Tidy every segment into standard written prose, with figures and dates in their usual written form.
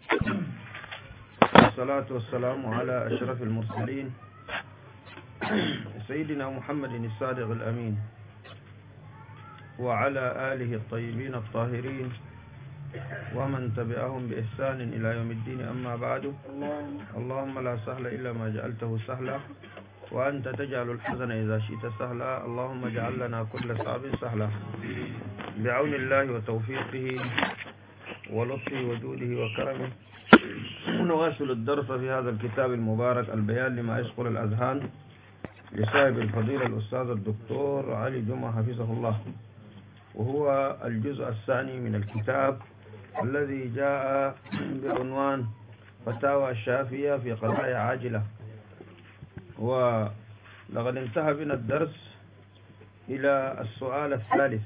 والصلاة والسلام على أشرف المرسلين سيدنا محمد الصادق الأمين وعلى آله الطيبين الطاهرين ومن تبعهم بإحسان إلى يوم الدين. أما بعد، اللهم لا سهل إلا ما جعلته سهلا وأنت تجعل الحزن إذا شئت سهلا. اللهم اجعل لنا كل صعب سهلا بعون الله وتوفيقه ولطفه وجوده وكرمه. نواصل الدرس في هذا الكتاب المبارك، البيان لما يشغل الأذهان، لصاحب الفضيلة الأستاذ الدكتور علي جمعة حفظه الله، وهو الجزء الثاني من الكتاب الذي جاء بعنوان فتاوى الشافية في قضايا عاجلة. ولقد انتهى بنا الدرس إلى السؤال الثالث،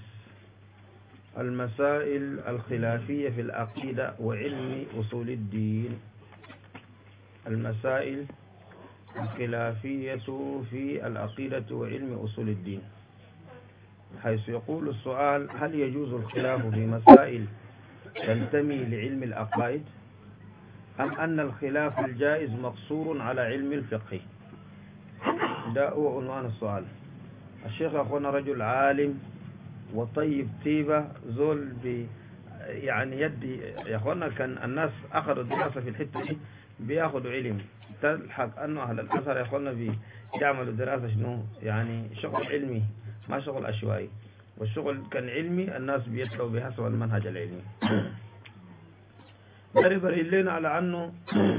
المسائل الخلافية في العقيدة وعلم أصول الدين. المسائل الخلافية في العقيدة وعلم أصول الدين، حيث يقول السؤال: هل يجوز الخلاف في مسائل تنتمي لعلم العقائد، أم أن الخلاف الجائز مقصور على علم الفقه؟ ده هو عنوان السؤال. الشيخ أخونا رجل عالم وطيب طيبة، زول يعني يدي يا أخوانا. كان الناس أخذوا الدراسة في الحتة دي بياخذوا علم، تلحق أنه أهل الأثر يا أخوانا بيعملوا دراسة شنو يعني شغل علمي، ما شغل عشوائي. والشغل كان علمي، الناس بيتلوا بحسب المنهج العلمي. بريبر لنا على أنه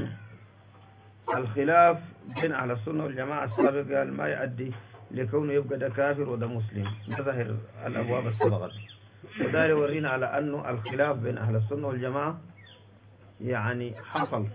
الخلاف بين أهل السنة والجماعة السابق قال ما يؤدي لكونه يبقى ده كافر وده مسلم، ظاهر الأبواب السبقة. وده يورينا على أنه الخلاف بين أهل السنة والجماعة يعني حصل،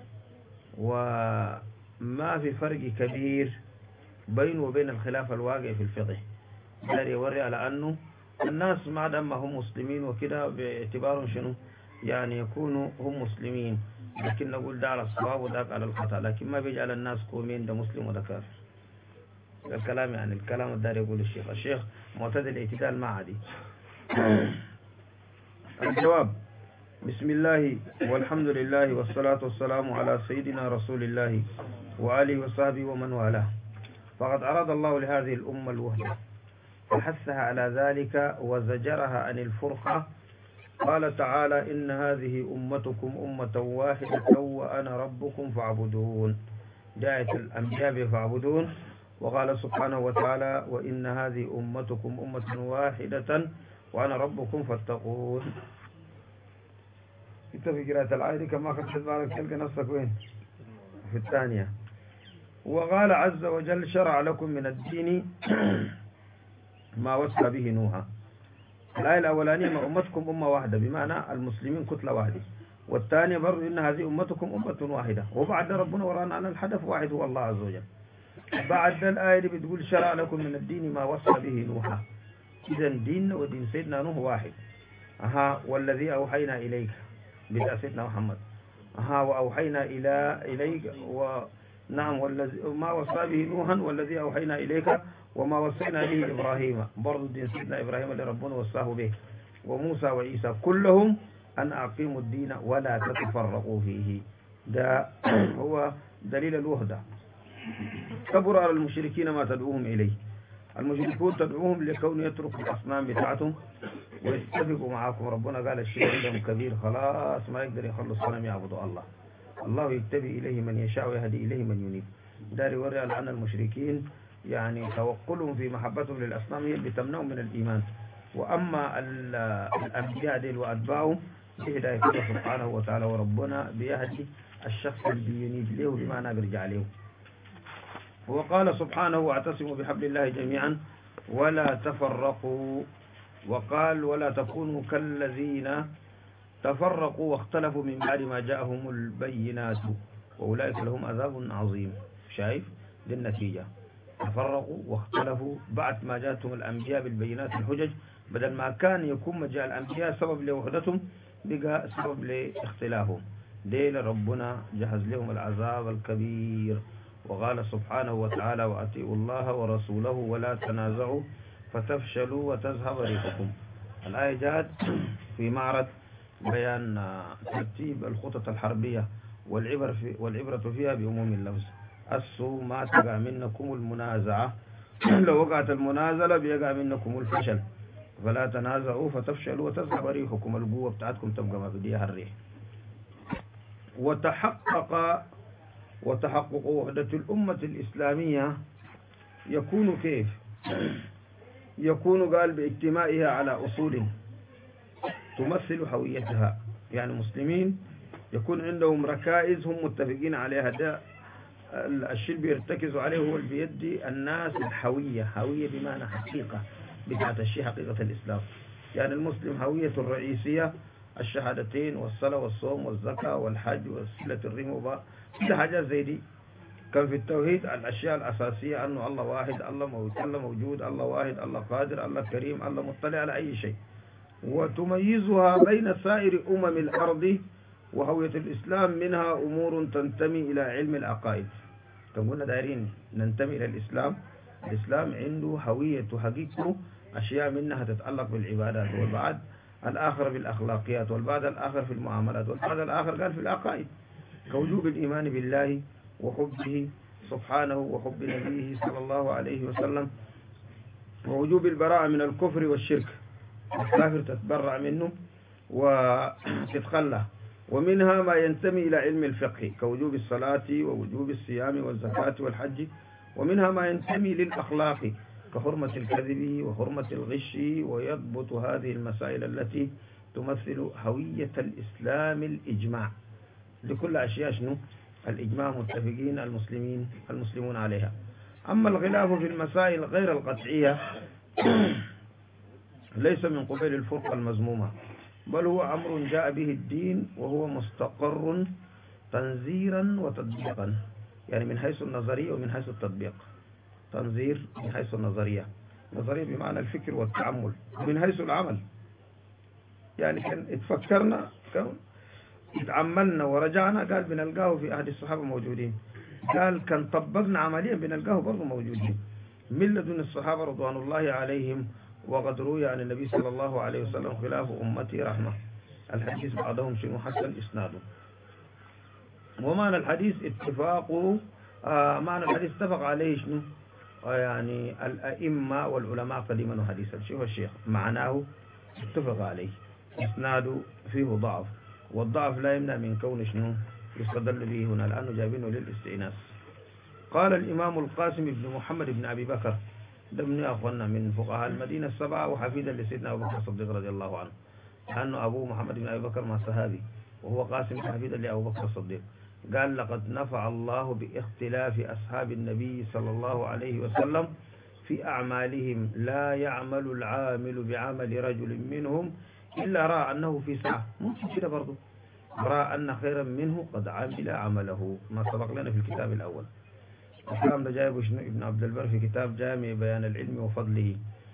وما في فرق كبير بينه وبين الخلاف الواقع في الفقه. ده يوري على أنه الناس ما دام هم مسلمين وكده باعتبارهم شنو يعني يكونوا هم مسلمين، لكن نقول ده على الصواب وده على الخطأ، لكن ما بيجعل الناس قومين ده مسلم وده كافر. الكلام يعني الكلام الدار يقول الشيخ معتدل الاعتدال ما عادي. الجواب: بسم الله والحمد لله والصلاة والسلام على سيدنا رسول الله وآله وصحبه ومن والاه. فقد أراد الله لهذه الأمة الوحدة وحثها على ذلك وزجرها عن الفرقة. قال تعالى: إن هذه أمتكم أمة واحدة وأنا ربكم فاعبدون. دعاية الأنبياء فاعبدون. وقال سبحانه وتعالى: وإن هذه أمتكم أمة واحدة وأنا ربكم فاتقون. انت في قراءة الآية كما خدت بالك تلقى نفسك وين؟ في الثانية. وقال عز وجل: شرع لكم من الدين ما وصى به نوحا. الآية الأولانية: ما أمتكم أمة واحدة، بمعنى المسلمين كتلة واحدة. والثانية برضو: إن هذه أمتكم أمة واحدة. وبعد ربنا ورانا أن الهدف واحد هو الله عز وجل. بعد الآية اللي بتقول: شرع لكم من الدين ما وصى به نوحا. إذا ديننا ودين سيدنا نوح واحد. والذي أوحينا إليك بدأ سيدنا محمد. وأوحينا إليك ونعم والذي ما وصى به نوحا والذي أوحينا إليك وما وصينا به إبراهيم، برضو دين سيدنا إبراهيم اللي ربنا وصاه به، وموسى وعيسى، كلهم أن أقيموا الدين ولا تتفرقوا فيه. ده هو دليل الوحدة. كبر على المشركين ما تدعوهم إليه. المشركون تدعوهم لكون يتركوا الأصنام بتاعتهم ويتفقوا معاكم. ربنا قال الشيء عندهم كبير، خلاص ما يقدر يخلص صنم يعبدوا الله. الله يتبع إليه من يشاء ويهدي إليه من ينيب. دار يوري على أن المشركين يعني توقلهم في محبتهم للأصنام هي اللي بتمنعهم من الإيمان. وأما الأنبياء ديل وأتباعهم بهداية الله سبحانه وتعالى، وربنا بيهدي الشخص اللي ينيب له بما بيرجع له. وقال سبحانه: واعتصموا بحبل الله جميعا ولا تفرقوا. وقال: ولا تكونوا كالذين تفرقوا واختلفوا من بعد ما جاءهم البينات وأولئك لهم عذاب عظيم. شايف دي النتيجة، تفرقوا واختلفوا بعد ما جاءتهم الأنبياء بالبينات الحجج، بدل ما كان يكون مجاء الأنبياء سبب لوحدتهم بقى سبب لاختلافهم. ديل ربنا جهز لهم العذاب الكبير. وقال سبحانه وتعالى: وأطيعوا الله ورسوله ولا تنازعوا فتفشلوا وتذهب ريحكم. الآية جاءت في معرض بيان ترتيب الخطط الحربية والعبرة فيها بعموم اللفظ. السو ما تقع منكم المنازعة لو وقعت المنازلة بيقع منكم الفشل، فلا تنازعوا فتفشلوا وتذهب ريحكم، القوة بتاعتكم تبقى ما بديها الريح. وتحقق وحدة الأمة الإسلامية يكون كيف؟ يكون قال باجتماعها على أصول تمثل هويتها، يعني مسلمين يكون عندهم ركائز هم متفقين عليها، ده الشيء اللي بيرتكزوا عليه هو اللي بيدي الناس الهوية، هوية بمعنى حقيقة بتاعت الشيء، حقيقة الإسلام. يعني المسلم هويته الرئيسية الشهادتين والصلاة والصوم والزكاة والحج وصلة الرحم، كل حاجات زي دي. كان في التوحيد الأشياء الأساسية أنه الله واحد، الله موجود، الله واحد، الله قادر، الله كريم، الله مطلع على أي شيء. وتميزها بين سائر الأرض وهوية الإسلام منها أمور تنتمي إلى علم العقائد. كم قلنا دايرين ننتمي إلى الإسلام، الإسلام عنده هوية حقيقته، أشياء منها تتعلق بالعبادات، والبعد الآخر بالأخلاقيات، والبعد الآخر في المعاملات، والبعد الآخر قال في العقائد، كوجوب الإيمان بالله وحبه سبحانه وحب نبيه صلى الله عليه وسلم، ووجوب البراءة من الكفر والشرك، الكافر تتبرع منه وتتخلى. ومنها ما ينتمي إلى علم الفقه كوجوب الصلاة ووجوب الصيام والزكاة والحج. ومنها ما ينتمي للأخلاق كحرمة الكذب وحرمة الغش، ويضبط هذه المسائل التي تمثل هوية الإسلام الإجماع. لكل أشياء شنو؟ الإجماع متفقين المسلمون عليها. أما الخلاف في المسائل غير القطعية ليس من قبيل الفرقة المذمومة، بل هو أمر جاء به الدين، وهو مستقر تنزيرا وتطبيقا، يعني من حيث النظرية ومن حيث التطبيق. تنظير من حيث النظرية بمعنى الفكر والتعمل، ومن حيث العمل يعني كان اتفكرنا اتعملنا ورجعنا، قال بنلقاه في أحد الصحابة موجودين، قال كان طبقنا عمليا بنلقاه برضه موجودين من لدن الصحابة رضوان الله عليهم. وقد روي عن النبي صلى الله عليه وسلم خلاف أمتي رحمة، الحديث بعضهم شنو حسن إسناده. ومعنى الحديث معنى الحديث اتفق عليه شنو؟ يعني الأئمة والعلماء قديما وحديثا. شوف الشيخ معناه اتفق عليه، إسناده فيه ضعف، والضعف لا يمنع من كون شنو يستدل به هنا، لأنه جايبينه للاستئناس. قال الإمام القاسم بن محمد بن أبي بكر، ده من أخواننا من فقهاء المدينة السبعة وحفيدا لسيدنا أبو بكر الصديق رضي الله عنه، لأنه أبوه محمد بن أبي بكر ما صحابي، وهو قاسم حفيدا لأبو بكر الصديق. قال لقد نفع الله باختلاف أصحاب النبي صلى الله عليه وسلم في أعمالهم، لا يعمل العامل بعمل رجل منهم إلا رأى أنه في ساعة، ممكن كده برضو رأى أن خيرا منه قد عمل عمله، ما سبق لنا في الكتاب الأول. الكلام ده جايبه شنو ابن عبد البر في كتاب جامع بيان العلم وفضله.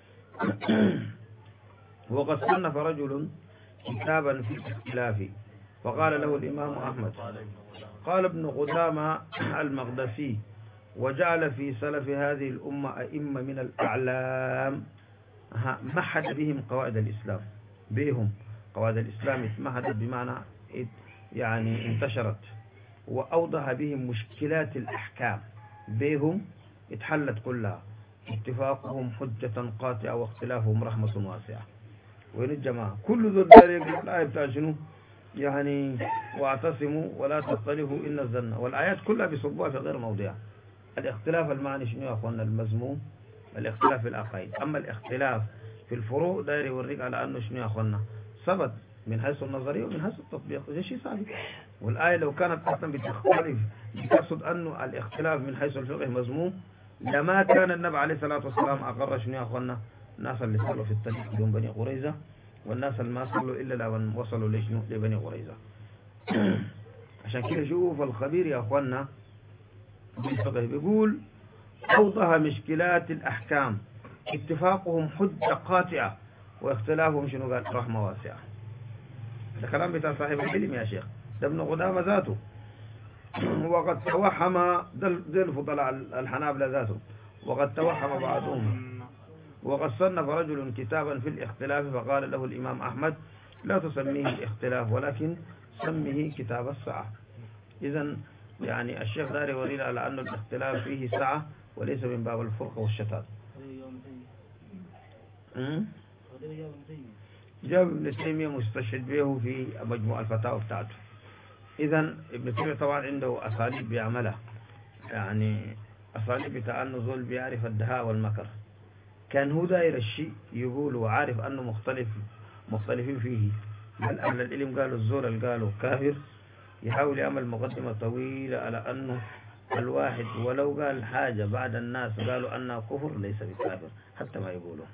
وقد صنف رجل كتابا في الاختلاف، فقال له الإمام أحمد، قال ابن قدامة المقدسي، وجعل في سلف هذه الأمة أئمة من الأعلام محد بهم قواعد الإسلام، بهم قواعد الإسلام اتمهدت بمعنى يعني انتشرت، وأوضح بهم مشكلات الأحكام، بهم اتحلت كلها، اتفاقهم حجة قاطعة واختلافهم رحمة واسعة. وين الجماعة كل ذو الدار الآية بتاع شنو يعني واعتصموا ولا تختلفوا إن الظن، والآيات كلها بيصبوها في غير موضعها. الاختلاف المعني شنو يا أخوانا المذموم؟ الاختلاف في العقائد. أما الاختلاف في الفروع داير يوريك على أنه شنو يا أخوانا ثبت من حيث النظرية ومن حيث التطبيق، ده شيء ثابت. والآية لو كانت أصلا بتختلف بتقصد أنه الاختلاف من حيث الفقه مذموم، لما كان النبي عليه الصلاة والسلام أقر شنو يا أخوانا الناس اللي صلوا في الطريق يوم بني قريظة، والناس اللي ما صلوا إلا لما وصلوا لشنو لبني قريظة. عشان كده شوف الخبير يا أخوانا بالفقه بيقول أوضح مشكلات الأحكام، اتفاقهم حجة قاطعة واختلافهم شنو قال رحمة واسعة. ده كلام بتاع صاحب العلم يا شيخ، ده ابن قدامة ذاته. وقد توهم ده الفضلاء الحنابلة ذاته، وقد توهم بعضهم. وقد صنف رجل كتابا في الاختلاف، فقال له الإمام أحمد لا تسميه الاختلاف ولكن سميه كتاب الساعة. إذن يعني الشيخ داري يورينا على أن الاختلاف فيه سعة وليس من باب الفرقة والشتات. جاب ابن تيمية مستشهد به في مجموع الفتاوى بتاعته. إذن ابن تيمية طبعا عنده أساليب بيعملها، يعني أساليب بتاع النزول بيعرف الدهاء والمكر. كان هو داير الشيء يقول وعارف أنه مختلفين فيه، بل أهل العلم قالوا الزور اللي قالوا كافر يحاول يعمل مقدمة طويلة على أنه الواحد ولو قال حاجة بعد الناس قالوا أنها كفر ليس بكافر حتى ما يقولوا.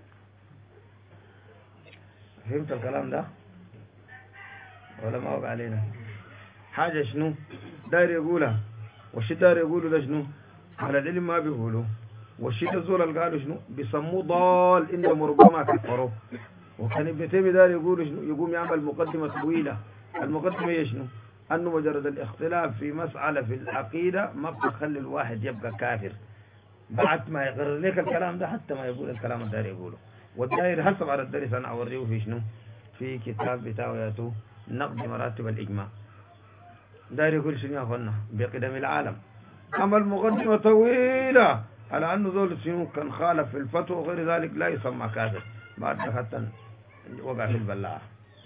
فهمت الكلام ده ولا ما وقع علينا حاجة؟ شنو داير يقولها، والشيء داير يقوله ده شنو على العلم ما بيقولوا، والشيء ده زول اللي قالوا شنو بيسموه ضال إنهم ربما كفروه. وكان ابن تيمية داير يقول شنو، يقوم يعمل مقدمة طويلة. المقدمة هي شنو؟ أنه مجرد الاختلاف في مسألة في العقيدة ما بتخلي الواحد يبقى كافر بعد ما يقرر لك الكلام ده حتى ما يقول الكلام الداير يقوله. والداير حسب على الدرس أنا أوريه في شنو، في كتاب بتاوياته نقد مراتب الإجماع. داير يقول شنو يا أخوانا بقدم العالم، عمل مقدمة طويلة على أنه ذول شنو كان خالف في الفتوى وغير ذلك لا يسمى كافر، بعد حتى وقع في البلاعة.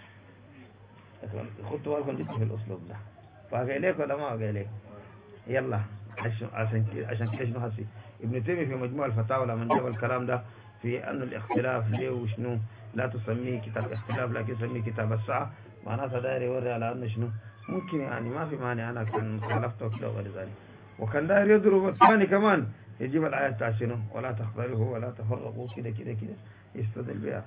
خدتوا بالكم جدا في الأسلوب ده، فاقع ليك ولا ما واقع ليك؟ يلا عشان كده شنو هسي ابن تيمية في مجموع الفتاوى لما جاب الكلام ده في أن الاختلاف ليه وشنو لا تسميه كتاب اختلاف لكن سميه كتاب الساعة، معناتها داير يوري على أنه شنو ممكن يعني ما في مانع أنا كان خالفته كده وغير ذلك. وكان داير يضرب الثاني كمان يجيب الآية بتاع شنو ولا تختلفوا ولا تفرقوا كده كده كده يستدل بها.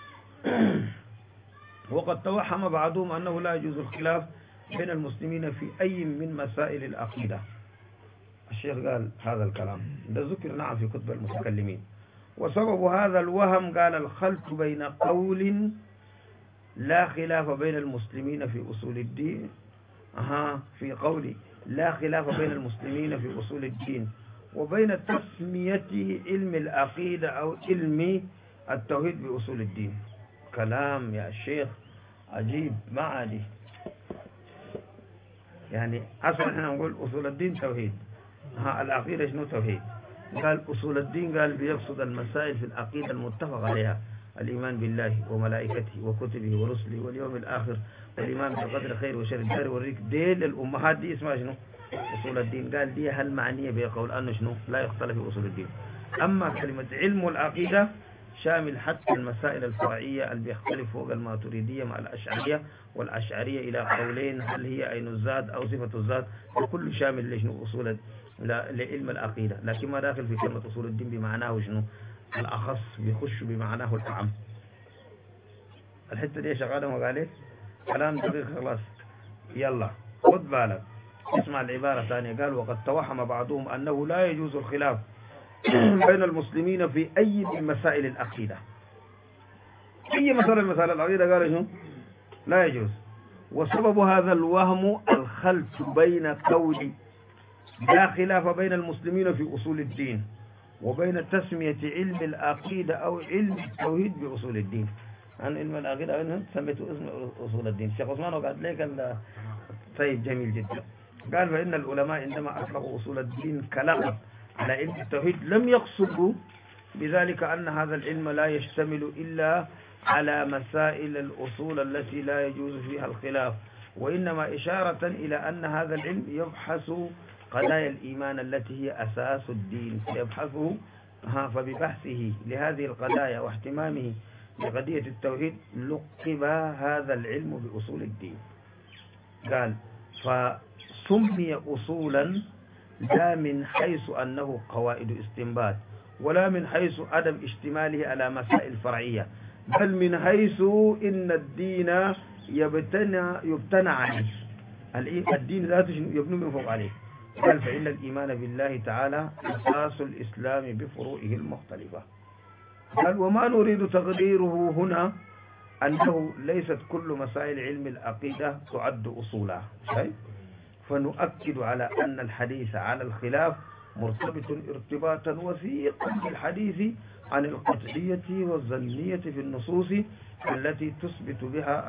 وقد توهم بعضهم أنه لا يجوز الخلاف بين المسلمين في أي من مسائل العقيدة. الشيخ قال هذا الكلام ده ذكر نعم في كتب المتكلمين، وسبب هذا الوهم قال الخلط بين قول لا خلاف بين المسلمين في أصول الدين في قول لا خلاف بين المسلمين في أصول الدين وبين تسمية علم العقيدة أو علم التوحيد بأصول الدين. كلام يا شيخ عجيب ما عادي. يعني أصلا احنا نقول أصول الدين توحيد، العقيدة شنو توحيد؟ قال أصول الدين قال بيقصد المسائل في العقيدة المتفق عليها، الإيمان بالله وملائكته وكتبه ورسله واليوم الآخر والإيمان بالقدر خير وشر. الدار والريك ديل الأمهات دي اسمها شنو أصول الدين. قال دي هل معنية بقول أنه شنو لا يختلف في أصول الدين. أما كلمة علم العقيدة شامل حتى المسائل الفرعية اللي بيختلف فوق الماتريدية مع الأشعرية، والأشعرية إلى قولين هل هي عين الذات أو صفة الذات، وكل شامل لشنو أصول لعلم العقيدة، لكن ما داخل في كلمة أصول الدين بمعناه شنو الأخص بيخش بمعناه الأعم. الحتة دي شغالة وقالت كلام دقيق خلاص. يلا خد بالك اسمع العبارة ثانية. قال وقد توهم بعضهم أنه لا يجوز الخلاف بين المسلمين في أي من مسائل العقيدة. أي مسألة من مسائل العقيدة قال شنو لا يجوز. وسبب هذا الوهم الخلط بين قول لا خلاف بين المسلمين في أصول الدين وبين تسمية علم العقيدة أو علم التوحيد بأصول الدين. عن علم العقيدة أنه سميته اسم أصول الدين. الشيخ عثمان وقعد لك طيب جميل جدا. قال فإن العلماء عندما أطلقوا أصول الدين كلقب على علم التوحيد لم يقصدوا بذلك أن هذا العلم لا يشتمل إلا على مسائل الأصول التي لا يجوز فيها الخلاف، وإنما إشارة إلى أن هذا العلم يبحث قضايا الإيمان التي هي أساس الدين يبحثه. فببحثه لهذه القضايا واهتمامه بقضية التوحيد لقب هذا العلم بأصول الدين. قال فسمي أصولا لا من حيث أنه قواعد استنباط ولا من حيث عدم اشتماله على مسائل فرعية، بل من حيث إن الدين يبتنى عليه. الدين ذاته يبنى من فوق عليه. قال فإن الإيمان بالله تعالى أساس الإسلام بفروعه المختلفة. قال وما نريد تقديره هنا أنه ليست كل مسائل علم العقيدة تعد أصولا، فنؤكد على أن الحديث على الخلاف مرتبط ارتباطا وثيقا بالحديث عن القطعية والظنية في النصوص التي تثبت بها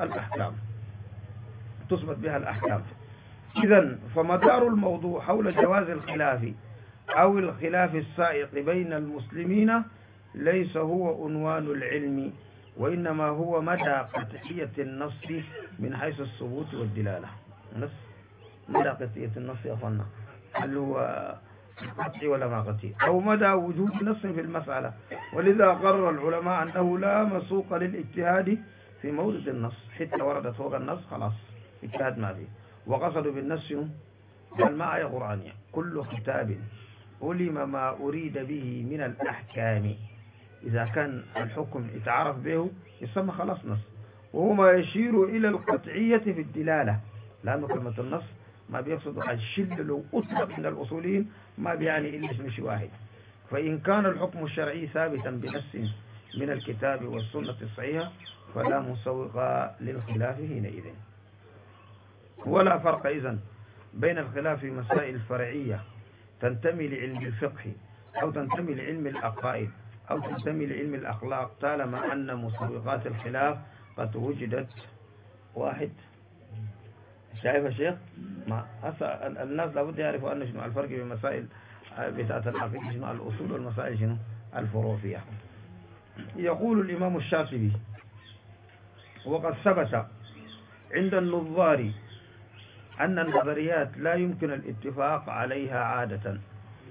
الأحكام. إذن فمدار الموضوع حول جواز الخلاف أو الخلاف السائق بين المسلمين ليس هو عنوان العلم، وإنما هو مدى قطعية النص من حيث الثبوت والدلالة. مدى قطعية النص يا أخوانا، هل هو قطعي ولا ما قطعي، أو مدى وجود نص في المسألة. ولذا قرر العلماء أنه لا مسوق للاجتهاد في مورد النص، حتى وردت فوق النص خلاص اجتهاد ما فيه. وقصدوا بالنص المعايا قرآنية كل كتاب علم ما أريد به من الأحكام، إذا كان الحكم يتعرف به يسمى خلاص نص. وهو ما يشير إلى القطعية في الدلالة، لأنه كلمة النص ما بيقصد الشل، لو أطلق من الأصوليين ما بيعني إلا اسم شيء واحد. فإن كان الحكم الشرعي ثابتا بنص من الكتاب والسنة الصحيحة فلا مسوق للخلاف حينئذ. ولا فرق إذن بين الخلاف في مسائل فرعية تنتمي لعلم الفقه أو تنتمي لعلم العقائد أو تنتمي لعلم الأخلاق، طالما أن مسوقات الخلاف قد وجدت واحد. شايف يا شيخ؟ ما الناس لابد يعرفوا أن شنو الفرق بين مسائل بتاعت العقيدة، شنو الأصول والمسائل شنو الفروع فيها. يقول الإمام الشاطبي: وقد ثبت عند النظار أن النظريات لا يمكن الاتفاق عليها عادة.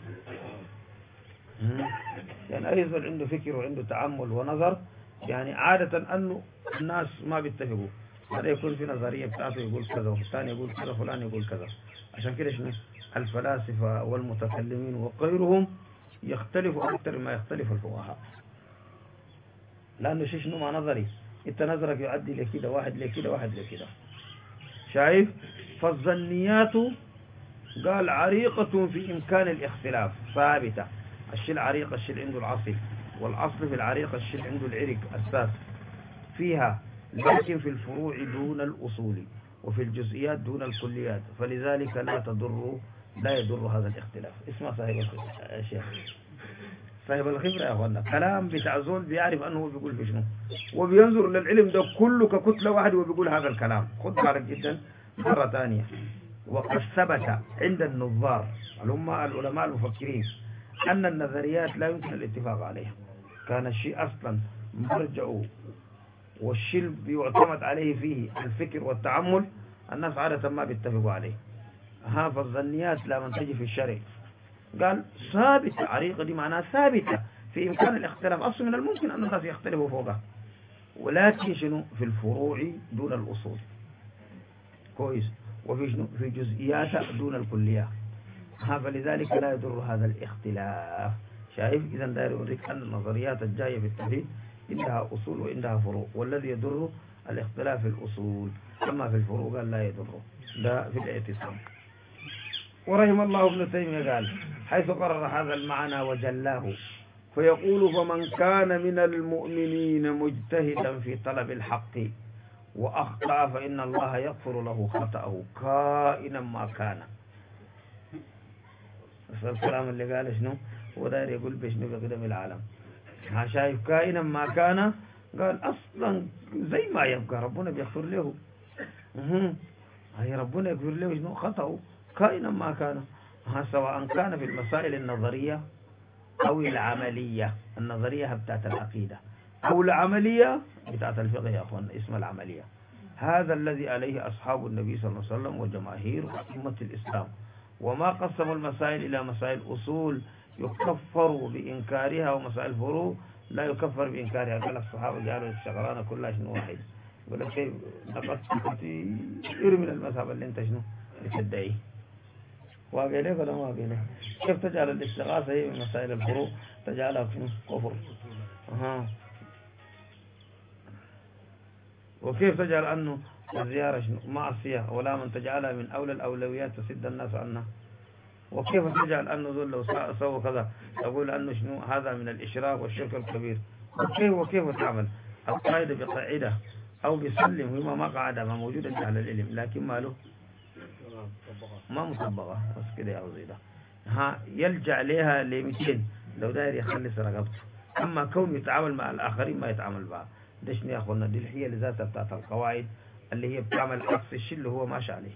يعني أي زول عنده فكر وعنده تعمل ونظر، يعني عادة أنه الناس ما بيتفقوا. هذا يكون في نظرية بتاعته يقول كذا والثاني يقول كذا فلان يقول كذا. عشان كده شنو الفلاسفة والمتكلمين وغيرهم يختلفوا أكثر ما يختلف الفقهاء، لأنه شنو ما نظري، انت نظرك يؤدي لكده، واحد لكده واحد لكده. شايف؟ فالظنيات قال عريقة في إمكان الاختلاف، ثابتة. الشيء العريق الشيء عنده العصل، والعصل في العريق الشيء عنده العرق أساس فيها، لكن في الفروع دون الأصول وفي الجزئيات دون الكليات، فلذلك لا يضر هذا الاختلاف. اسمع صاحب الشيخ، صاحب الخبرة يا أخوانا، كلام بتاع زول بيعرف أنه بيقول في شنو، وبينظر للعلم ده كله ككتلة واحدة وبيقول هذا الكلام. خد بالك جدا مرة ثانية. وقد ثبت عند النظار العلماء المفكرين أن النظريات لا يمكن الاتفاق عليها. كان الشيء أصلا مرجعه والشيء بيعتمد عليه فيه الفكر والتعمل، الناس عادة ما بيتفقوا عليه. فالظنيات لا منتج في الشرع. قال ثابتة، عريقة دي معناها ثابتة في إمكان الاختلاف، أصلا من الممكن أن الناس يختلفوا فوقها، ولكن شنو في الفروع دون الأصول. كويس؟ وفي شنو في جزئيات دون الكليات. فلذلك لا يضر هذا الاختلاف. شايف؟ إذا داير يوريك أن النظريات الجاية في التوحيد عندها أصول وعندها فروع، والذي يضر الاختلاف في الأصول، أما في الفروع قال لا يضر. ده في الاعتصام. ورحم الله ابن تيمية قال حيث قرر هذا المعنى وجلاه، فيقول: فمن كان من المؤمنين مجتهدا في طلب الحق وأخطأ فإن الله يغفر له خطأه كائنا ما كان. بس الكلام اللي قال شنو هو داير يقول بشنو بقدم العالم. شايف كائنا ما كان، قال أصلا زي ما يبقى ربنا بيغفر له. هي ربنا يغفر له شنو خطأه كائنا ما كان، سواء كان في المسائل النظرية أو العملية. النظرية بتاعت العقيدة أو العملية بتاعت الفقه يا أخوان، اسم العملية. هذا الذي عليه أصحاب النبي صلى الله عليه وسلم وجماهير أئمة الإسلام، وما قسموا المسائل إلى مسائل أصول يكفر بإنكارها ومسائل فروع لا يكفر بإنكارها. قال الصحابة جعلوا الشغرانة كلها شنو واحد. يقول لك كيف ارمي المذهب اللي انت شنو بتدعيه، واقع لك ولا ما واقع لك؟ كيف تجعل الاستغاثة هي من مسائل الفروع تجعلها شنو كفر؟ وكيف تجعل أنه الزيارة شنو معصية، ولا من تجعلها من أولى الأولويات تسد الناس عنها؟ وكيف تجعل أنه ذل لو سوى كذا تقول أنه شنو هذا من الإشراك والشرك الكبير؟ وكيف تعمل القاعدة بقاعدة أو بيسلم وما ما قاعدة ما موجودة على العلم، لكن ما له ما مطبقة بس كده يا وزيدة. يلجأ عليها ل200 لو داير يخلص رقبته. أما كون يتعامل مع الآخرين ما يتعامل معه. ديش يا أخوانا دي هي لذاتها بتاعت القواعد اللي هي بتعمل عكس الشيء اللي هو ماشي عليه.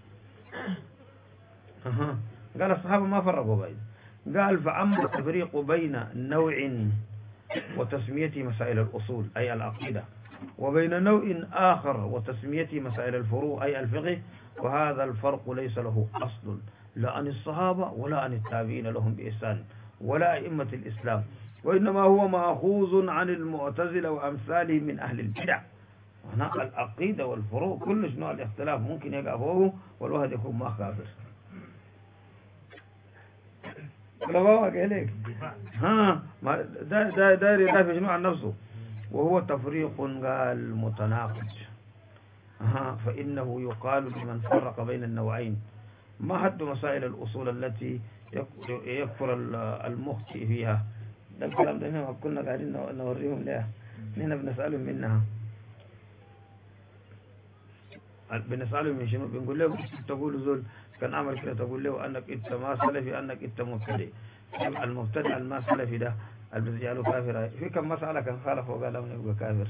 قال الصحابة ما فرقوا بين، قال فأما التفريق بين نوع وتسميته مسائل الأصول أي العقيدة، وبين نوع آخر وتسميته مسائل الفروع أي الفقه، وهذا الفرق ليس له أصل لا عن الصحابة ولا عن التابعين لهم بإحسان ولا أئمة الإسلام، وإنما هو مأخوذ عن المعتزلة وأمثالهم من أهل البدع. هنا العقيدة والفروع كل نوع الاختلاف ممكن يقع فوقه والواحد يكون ما كافر. ولا واقع عليك ها ما داير يدافع شنو عن نفسه، وهو تفريق قال متناقض. فإنه يقال لمن فرق بين النوعين ما حد مسائل الأصول التي يكفر المخطئ فيها. ده الكلام ده ما كنا قاعدين نوريهم لها، نحن بنسألهم منها، بنسألهم من شنو، بنقول له تقول زول كان عمل كده، تقول له أنك أنت ما سلفي أنك أنت مبتدئ. المبتدئ الما سلفي ده اللي بيجعله كافر. في كم مسألة كان خالف وقال لهم يبقى كافر.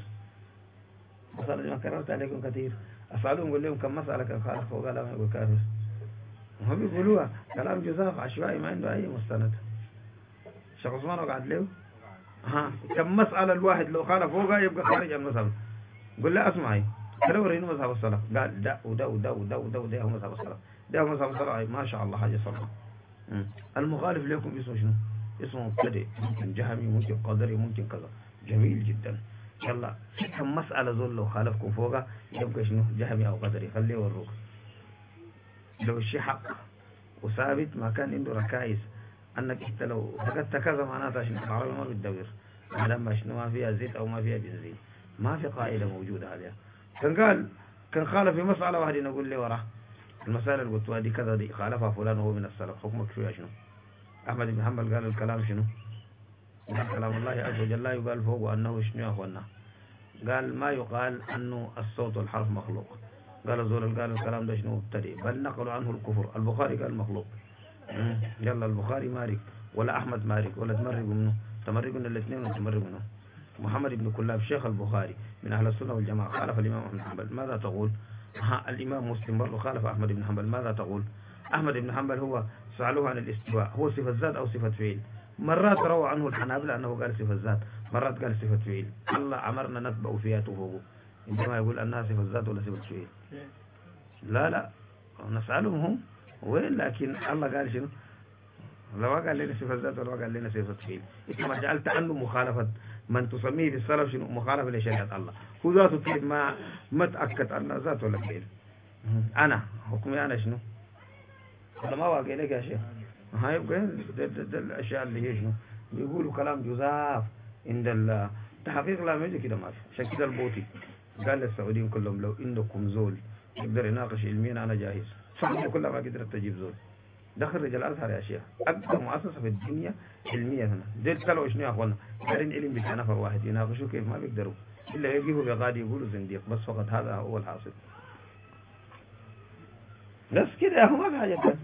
مسألة ما كررت عليكم كثير، أسألهم قول لهم كم مسألة كان خالف وقال لهم يبقى كافر. هم بيقولوها كلام جزاف عشوائي ما عنده أي مستند. الشيخ عثمان وقعد له كم مسألة الواحد لو خالف فوقها يبقى خارج المذهب. قل له اسمعي لو وريني مذهب السلف، قال ده وده وده وده وده وده هو مذهب السلف، ده هو مذهب السلف. ما شاء الله حاجة صلى. المخالف لكم اسمه شنو؟ اسمه مبتدئ، ممكن جهمي، ممكن قدري، ممكن كذا. جميل جدا. يلا كم مسألة زول لو خالفكم فوقها يبقى شنو؟ جهمي أو قدري. خليه يوروك لو الشيء حق وثابت ما كان عنده ركائز أنك أنت لو سكت كذا معناتها شنو؟ العربي ما بتدور لما شنو ما فيها زيت أو ما فيها بنزين، ما في قاعدة موجودة عليها. كان خالف في مسألة واحدة نقول لي وراه المسألة اللي قلتوها دي كذا دي خالفها فلان وهو من السلف، حكمك فيها شنو؟ أحمد بن حنبل قال الكلام شنو؟ قال كلام الله عز وجل لا يقال فوق أنه شنو يا أخوانا؟ قال ما يقال أنه الصوت والحرف مخلوق. قال زول قال الكلام ده شنو مبتدئ، بل نقلوا عنه الكفر. البخاري قال مخلوق. يلا البخاري مارك ولا أحمد مارك ولا تمرقوا منه، تمرقوا من الاثنين ولا تمرقوا منه. محمد بن كلاب شيخ البخاري من أهل السنة والجماعة خالف الإمام أحمد بن حنبل، ماذا تقول؟ الإمام مسلم برضه خالف أحمد بن حنبل، ماذا تقول؟ أحمد بن حنبل هو سألوه عن الاستواء هو صفة ذات أو صفة فعل، مرات روى عنه الحنابلة أنه قال صفة ذات، مرات قال صفة فعل. الله أمرنا نتبع فيها تفوقه عندما يقول أنها صفة ذات ولا صفة فعل. لا نسألهم هم وين، لكن الله قال شنو؟ لو قال لنا صفة ذات ولا قال لنا صفة فعل. إنما جعلت عنه مخالفة من تسميه بالسلف شنو؟ مخالفة لشريعة الله. هو ذاته فعل ما تأكد أنه ذات ولا فعل. أنا حكمي أنا شنو؟ هذا ما واقع لك يا شيخ. هاي يبقى ده الأشياء اللي هي شنو؟ بيقولوا كلام جزاف عند التحقيق. لا ما يجي كده، ما في عشان كده البوطي قال للسعوديين كلهم لو عندكم زول يقدر يناقش علميا أنا جاهز. السعودية كلها ما قدرت تجيب زول. ده خرج الأزهر يا شيخ، أكبر مؤسسة في الدنيا علمية هنا. دي طلعوا شنو يا أخوانا؟ دارين علم بتاع نفر واحد يناقشوا كيف ما بيقدروا إلا يجيبوا بغادي يقولوا زنديق بس فقط. هذا هو الحاصل. بس كده هو ما في حاجة تانية.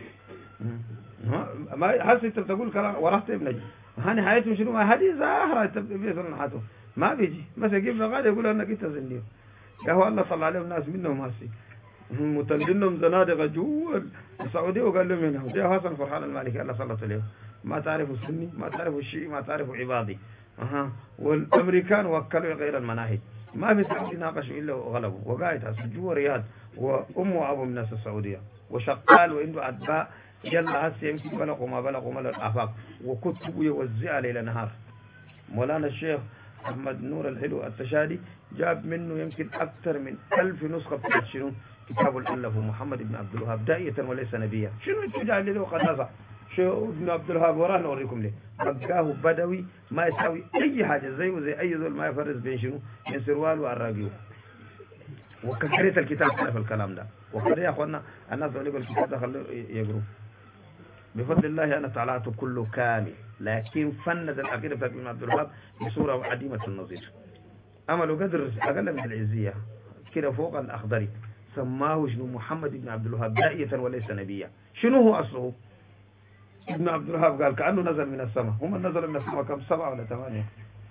ما حاسس انت بتقول كلام ورحت ابنجي هاني حياته شنو؟ ما هذه ظاهرة تبيث حياته ما بيجي بس يجيب غادي يقول انك انت زنديق. يا هو الله صلى عليهم ناس منهم هسي متلجنهم زنادقة جوا السعودية وقال لهم هنا جاء حسن فرحان المالكي الله صلى عليه ما تعرفوا السني ما تعرفوا الشيعي ما تعرفوا عبادي. والامريكان وكلوا غير المناهج ما في سعودي ناقشوا الا وغلبوا وقاعد هسي جوا رياض وامه ابو من السعودية وشغال وعنده اتباع. يلا هسه يمكن بلغوا ما بلغوا ملء الآفاق وكتب يوزع ليل نهار. مولانا الشيخ أحمد نور الحلو التشادي جاب منه يمكن أكثر من 1000 نسخة بتاعت شنو؟ كتاب الألف محمد بن عبد الوهاب داعية وليس نبيا. شنو التجاه اللي له قناصة؟ شو ابن عبد الوهاب وراه نوريكم ليه؟ بقاه بدوي ما يساوي أي حاجة زيه وزي أي ذول ما يفرز بين شنو؟ من سروال وعراقيو. وكثرة الكتاب في الكلام ده وقد يا أخوانا الناس يقولوا الكتاب ده خلوه يقروا. بفضل الله أنا طلعت كله كامل، لكن فند العقيدة بتاعت ابن عبد الوهاب بصورة عديمة النظير. عملوا قدر أقل من العزية كده فوق الأخضري سماه شنو؟ محمد بن عبد الوهاب داعية وليس نبيا. شنو هو أصله؟ ابن عبد الوهاب قال كأنه نزل من السماء. هم نزلوا من السماء كم 7 ولا 8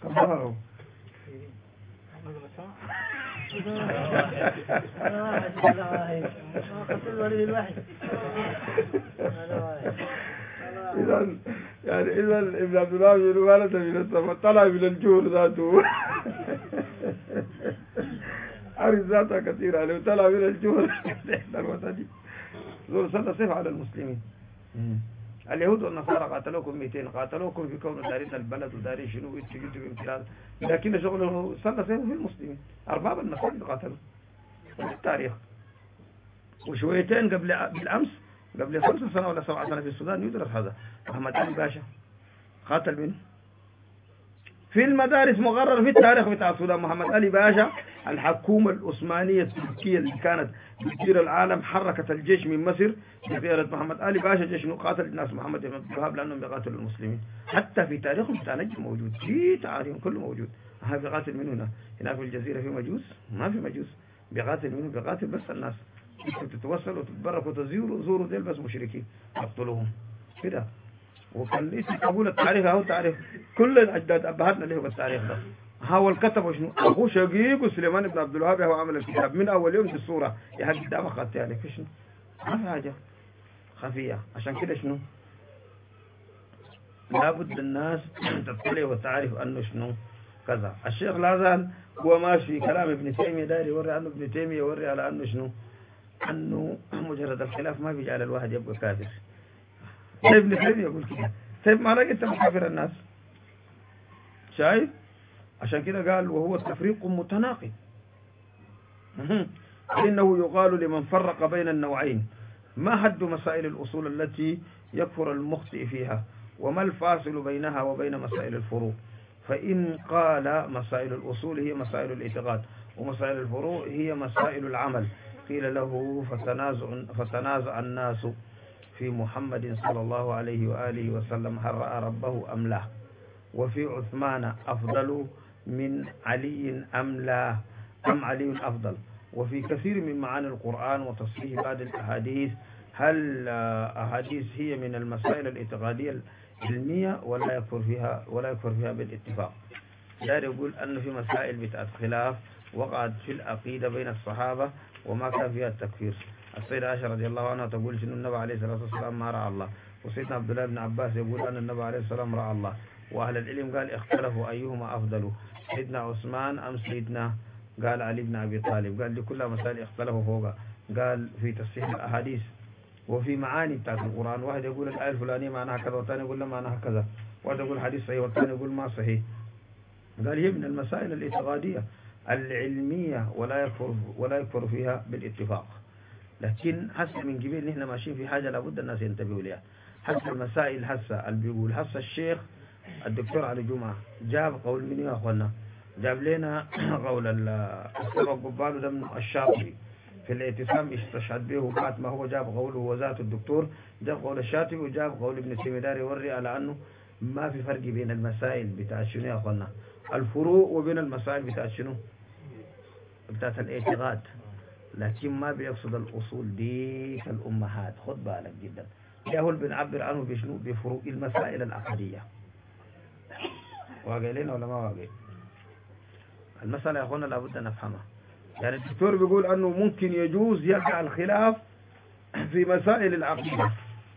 كبره إذا يعني إذا ابن عبد الله بن ولد من السماء طلع من الجور ذاته عرف ذاتها كثير عليه وطلع من الجور زول صلى سيف على المسلمين. اليهود والنصارى قاتلوكم 200 قاتلوكم في كون دارين البلد ودارين شنو يتجدوا بامتلاك، لكن شغله صلى سيفه في المسلمين. أرباب المساجد قاتلوا في التاريخ. وشويتين بالأمس قبل 5 سنة ولا 7 سنة في السودان يدرس هذا محمد علي باشا قاتل منه في المدارس مقرر في التاريخ بتاع السودان. محمد علي باشا الحكومة العثمانية التركية اللي كانت بتدير العالم حركت الجيش من مصر بقيادة محمد علي باشا جيش قاتل الناس محمد بن عبد الوهاب لأنهم بيقاتلوا المسلمين. حتى في تاريخهم بتاع نجم موجود في تعاريم كله موجود. ها بيقاتل من هناك في الجزيرة في مجوس ما في مجوس بيقاتل منه بيقاتل بس الناس تتوصل وتتبرك وتزوروا ديل بس مشركين يقتلوهم كده. وكان تقول التاريخ اهو تعرف كل الاجداد ابهاتنا له بالتاريخ ده. هو الكتب شنو اخوه شقيق سليمان بن عبد الوهاب هو عمل الكتاب من اول يوم في الصوره يا حق قدامك خدت يعني في شنو ما في حاجه خفيه. عشان كده شنو لابد الناس تطلع وتعرف انه شنو كذا. الشيخ لا زال هو ماشي في كلام ابن تيميه داير يوري انه ابن تيميه يوري على انه شنو انه مجرد الخلاف ما بيجعل الواحد يبقى كافر. ابن تيميه يقول كده. طيب ما لقيت انت مكافر الناس شايف؟ عشان كده قال وهو تفريق متناقض. إنه يقال لمن فرق بين النوعين ما حد مسائل الأصول التي يكفر المخطئ فيها وما الفاصل بينها وبين مسائل الفروع. فإن قال مسائل الأصول هي مسائل الاعتقاد ومسائل الفروع هي مسائل العمل قيل له فتنازع الناس في محمد صلى الله عليه وآله وسلم هل رأى ربه أم لا، وفي عثمان أفضل من علي أم لا، أم علي أفضل، وفي كثير من معاني القرآن وتصحيح بعض الأحاديث هل أحاديث هي من المسائل الاعتقادية العلمية ولا يكفر فيها بالاتفاق. دار يقول أنه في مسائل بتاعت خلاف وقعت في العقيدة بين الصحابة وما كان فيها التكفير. السيدة عائشة رضي الله عنها تقول إن النبي عليه الصلاة والسلام ما رأى الله، وسيدنا عبد الله بن عباس يقول أن النبي عليه الصلاة والسلام رأى الله، وأهل العلم قال اختلفوا أيهما أفضل سيدنا عثمان أم سيدنا قال علي بن أبي طالب. قال لكل مسائل اختلفوا فوقها. قال في تصحيح الأحاديث وفي معاني بتاعت القرآن واحد يقول الآية الفلانية معناها كذا والثاني يقول لا معناها كذا، واحد يقول حديث صحيح والثاني يقول ما صحيح. قال هي من المسائل الاعتقادية العلمية ولا يكفر فيها بالاتفاق. لكن حسب من قبيل نحن ماشيين في حاجة لابد الناس ينتبهوا لها. حسب المسائل هسه اللي بيقول هسه الشيخ الدكتور علي جمعة جاب قول من يا أخوانا جاب لنا قول السبب قباله ده من الشاطبي في الاعتصام استشهد به بعد ما هو جاب قوله وذات الدكتور جاب قول الشاطبي وجاب قول ابن تيمية يوري على أنه ما في فرق بين المسائل بتاعت شنو يا أخوانا الفروع وبين المسائل بتاعت شنو بتاعت الاعتقاد، لكن ما بيقصد الأصول دي كالأمهات. خد بالك جدا هو اللي بنعبر عنه بشنو بفروع المسائل العقدية. واقع لنا ولا ما واقع؟ المسألة يا أخوانا لابد أن نفهمها. يعني الدكتور بيقول أنه ممكن يجوز يقع الخلاف في مسائل العقيدة.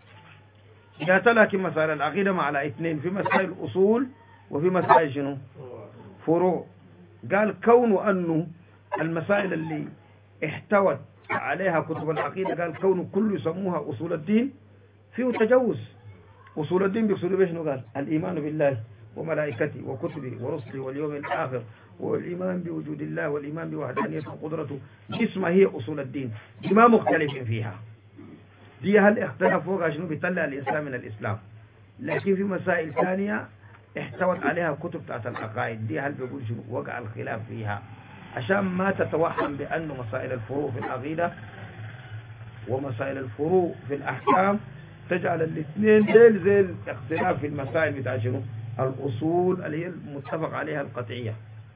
لكن مسائل العقيدة مع على اثنين، في مسائل أصول وفي مسائل شنو فروع. قال كون أنه المسائل اللي احتوت عليها كتب العقيدة قال كون كله يسموها أصول الدين فيه تجوز. أصول الدين بيقصدوا بشنو؟ قال الإيمان بالله وملائكته وكتبه ورسله واليوم الآخر والإيمان بوجود الله والإيمان بوحدانيته وقدرته. اسمها هي أصول الدين دي ما مختلف فيها. دي هل اختلف فوقها شنو بيطلع الإسلام من الإسلام. لكن في مسائل ثانية احتوت عليها كتب بتاعت العقائد دي هل بيقول شنو وقع الخلاف فيها، عشان ما تتوهم بأن مسائل الفروع في العقيدة ومسائل الفروع في الأحكام تجعل الاثنين ديل زي الاختلاف في المسائل بتاع شنو الأصول اللي هي المتفق عليها القطعية.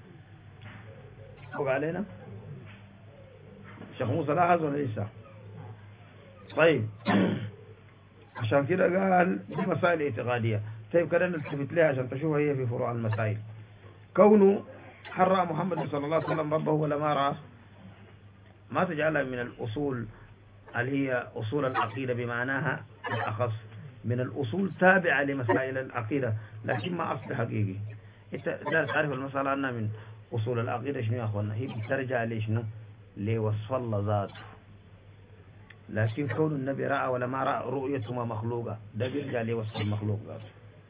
فوق علينا شيخ موسى لاحظ ولا لسه؟ طيب عشان كده قال دي مسائل اعتقادية. طيب كده نلتفت لها عشان تشوفها هي في فروع المسائل. كونه حرى محمد صلى الله عليه وسلم ربه ولا ما رأى ما تجعلها من الأصول اللي هي أصول العقيدة بمعناها الأخص، من الأصول تابعة لمسائل العقيدة لكن ما أصل حقيقي. أنت دارس تعرف المسألة أنها من أصول العقيدة شنو يا أخوانا؟ هي بترجع لشنو؟ لوصف الله ذاته. لكن كون النبي رأى ولا ما رأى رؤيته مخلوقة ده بيرجع لوصف المخلوق ذاته.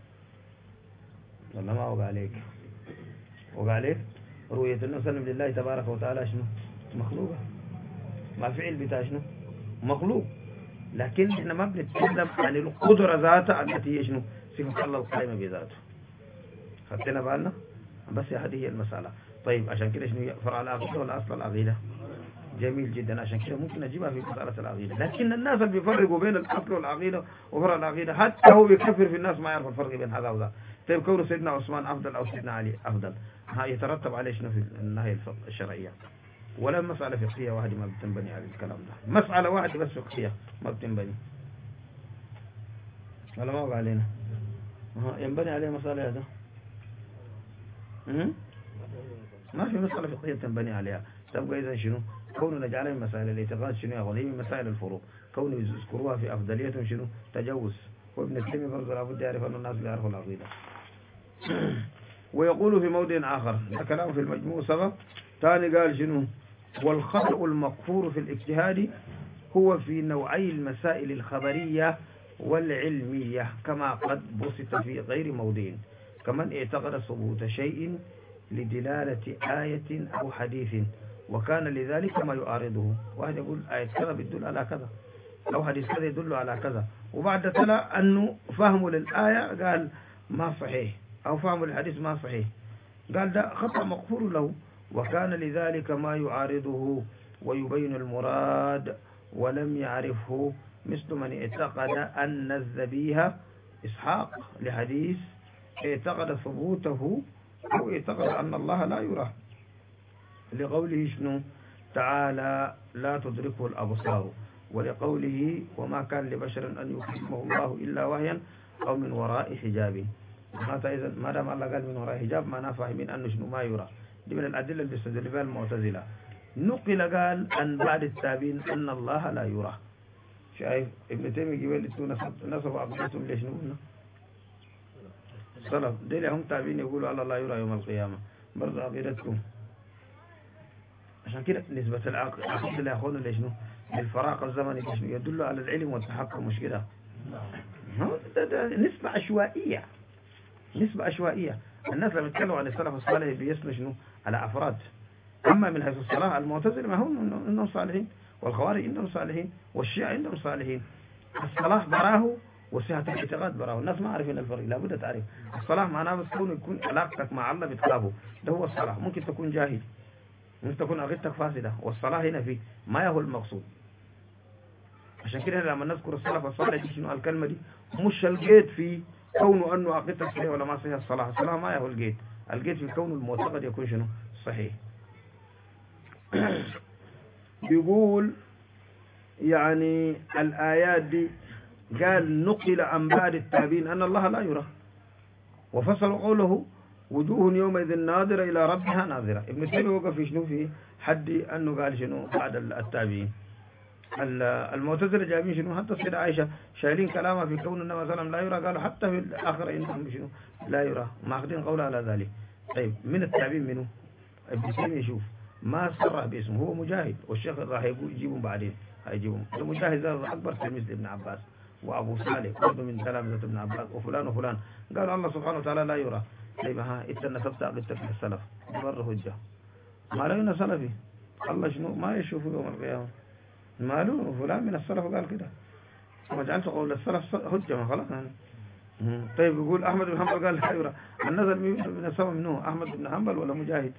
والله ما وقع عليك، وقع عليك رؤية النبي صلى لله تبارك وتعالى شنو؟ مخلوقة. ما فعل بتاع شنو؟ مخلوق. لكن احنا ما بنتكلم عن القدرة ذاتها التي هي شنو؟ صفة الله القائمة بذاته. خدتنا بالنا؟ بس هذه هي المسألة. طيب عشان كده شنو فرع العقيدة ولا أصل العقيدة؟ جميل جدا. عشان كده ممكن نجيبها في مسألة العقيدة. لكن الناس اللي بيفرقوا بين الأصل والعقيدة وفرع العقيدة حتى هو بيكفر في الناس ما يعرف الفرق بين هذا وذا. طيب كون سيدنا عثمان أفضل أو سيدنا علي أفضل يترتب عليه شنو في النهاية الشرعية؟ ولا مسألة فقهية واحدة ما بتنبني على الكلام ده. مسألة واحدة بس فقهية ما بتنبني. ولا ما وقع علينا؟ ينبني عليه مسألة هذا؟ ما في مسألة فقهية تنبني عليها. تبقى إذا شنو؟ كونه نجعلها من مسائل الاعتقاد شنو يا أخواني؟ من مسائل الفروق. كونه يذكروها في أفضليتهم شنو؟ تجوز. وابن تيمية برضه لابد يعرف أن الناس بيعرفوا العقيدة. ويقول في موضع آخر، كلام في المجموع سبب ثاني قال شنو؟ والخطأ المغفور في الاجتهاد هو في نوعي المسائل الخبرية والعلمية كما قد بسط في غير موضع، كمن اعتقد ثبوت شيء لدلالة آية أو حديث وكان لذلك ما يعارضه. واحد يقول آية كذا بتدل على كذا أو حديث كذا يدل على كذا، وبعد تلا أنه فهمه للآية قال ما صحيح أو فهمه للحديث ما صحيح، قال ده خطأ مغفور له وكان لذلك ما يعارضه ويبين المراد ولم يعرفه، مثل من اعتقد أن الذبيح إسحاق لحديث اعتقد ثبوته أو اعتقد أن الله لا يرى لقوله شنو تعالى لا تدركه الأبصار، ولقوله وما كان لبشر أن يكلمه الله إلا وحيا أو من وراء حجاب. ما دام الله قال من وراء حجاب ما فاهمين أنه شنو ما يرى. دي من الأدلة اللي بيستدل بها المعتزلة. نقل قال أن بعد التابعين أن الله لا يرى. شايف ابن تيمية قبل نصب عقيدتهم ليش نقولنا صلف دي هم تابعين يقولوا الله لا يرى يوم القيامة برضه عقيدتكم. عشان كده نسبة العقيدة اللي أخونا ليش نو الفراغ الزمني ليش يدل على العلم والتحكم مش كده. ده نسبة عشوائية، نسبة عشوائية. الناس لما يتكلموا عن السلف الصالح بيسموا شنو على أفراد. أما من حيث الصلاح المعتزلة ما هم إنهم صالحين، والخوارج إنهم صالحين، والشيعة إنهم صالحين. الصلاح براه وصحة الاعتقاد براه. الناس ما عارفين الفرق، لابد تعرف. الصلاح معناه بس يكون علاقتك مع الله بتخافه، ده هو الصلاح. ممكن تكون جاهل، ممكن تكون عقيدتك فاسدة، والصلاح هنا فيه ما هو المقصود. عشان كده لما نذكر السلف الصالح دي شنو الكلمة دي مش الجيت في كونه أنه عقيدتك صحيح ولا ما صحيح. الصلاح ما هو الجيت في كونه المعتقد يكون شنو صحيح. بيقول يعني الآيات دي قال نقل عن بعد التابعين أن الله لا يرى، وفصل قوله وجوه يومئذ ناظرة إلى ربها ناظرة. ابن تيمية وقف في شنو في حد أنه قال شنو بعد التابعين. المعتزلة جايبين شنو حتى السيدة عائشة شايلين كلامها في كون النبي صلى الله عليه وسلم لا يرى، قالوا حتى في الآخرة إنهم شنو لا يرى، ماخذين قولها على ذلك. طيب من التابعين منه ابن تيمية يشوف ما صرح باسمه هو مجاهد، والشيخ راح يجيبون بعدين هيجيبون. مجاهد أكبر تلميذ ابن عباس، وأبو صالح برضه من تلامذة ابن عباس، وفلان وفلان. قالوا الله سبحانه وتعالى لا يرى. طيب انت نسبت عقيدتك للسلف بره حجة ما لقينا سلفي الله شنو ما يشوفه يوم القيامة ماله فلان من السلف قال كده ما جعلت قول السلف حجة ما خلاص يعني. طيب يقول أحمد بن حنبل قال لا يرى. النزل من السبب منه أحمد بن حنبل ولا مجاهد؟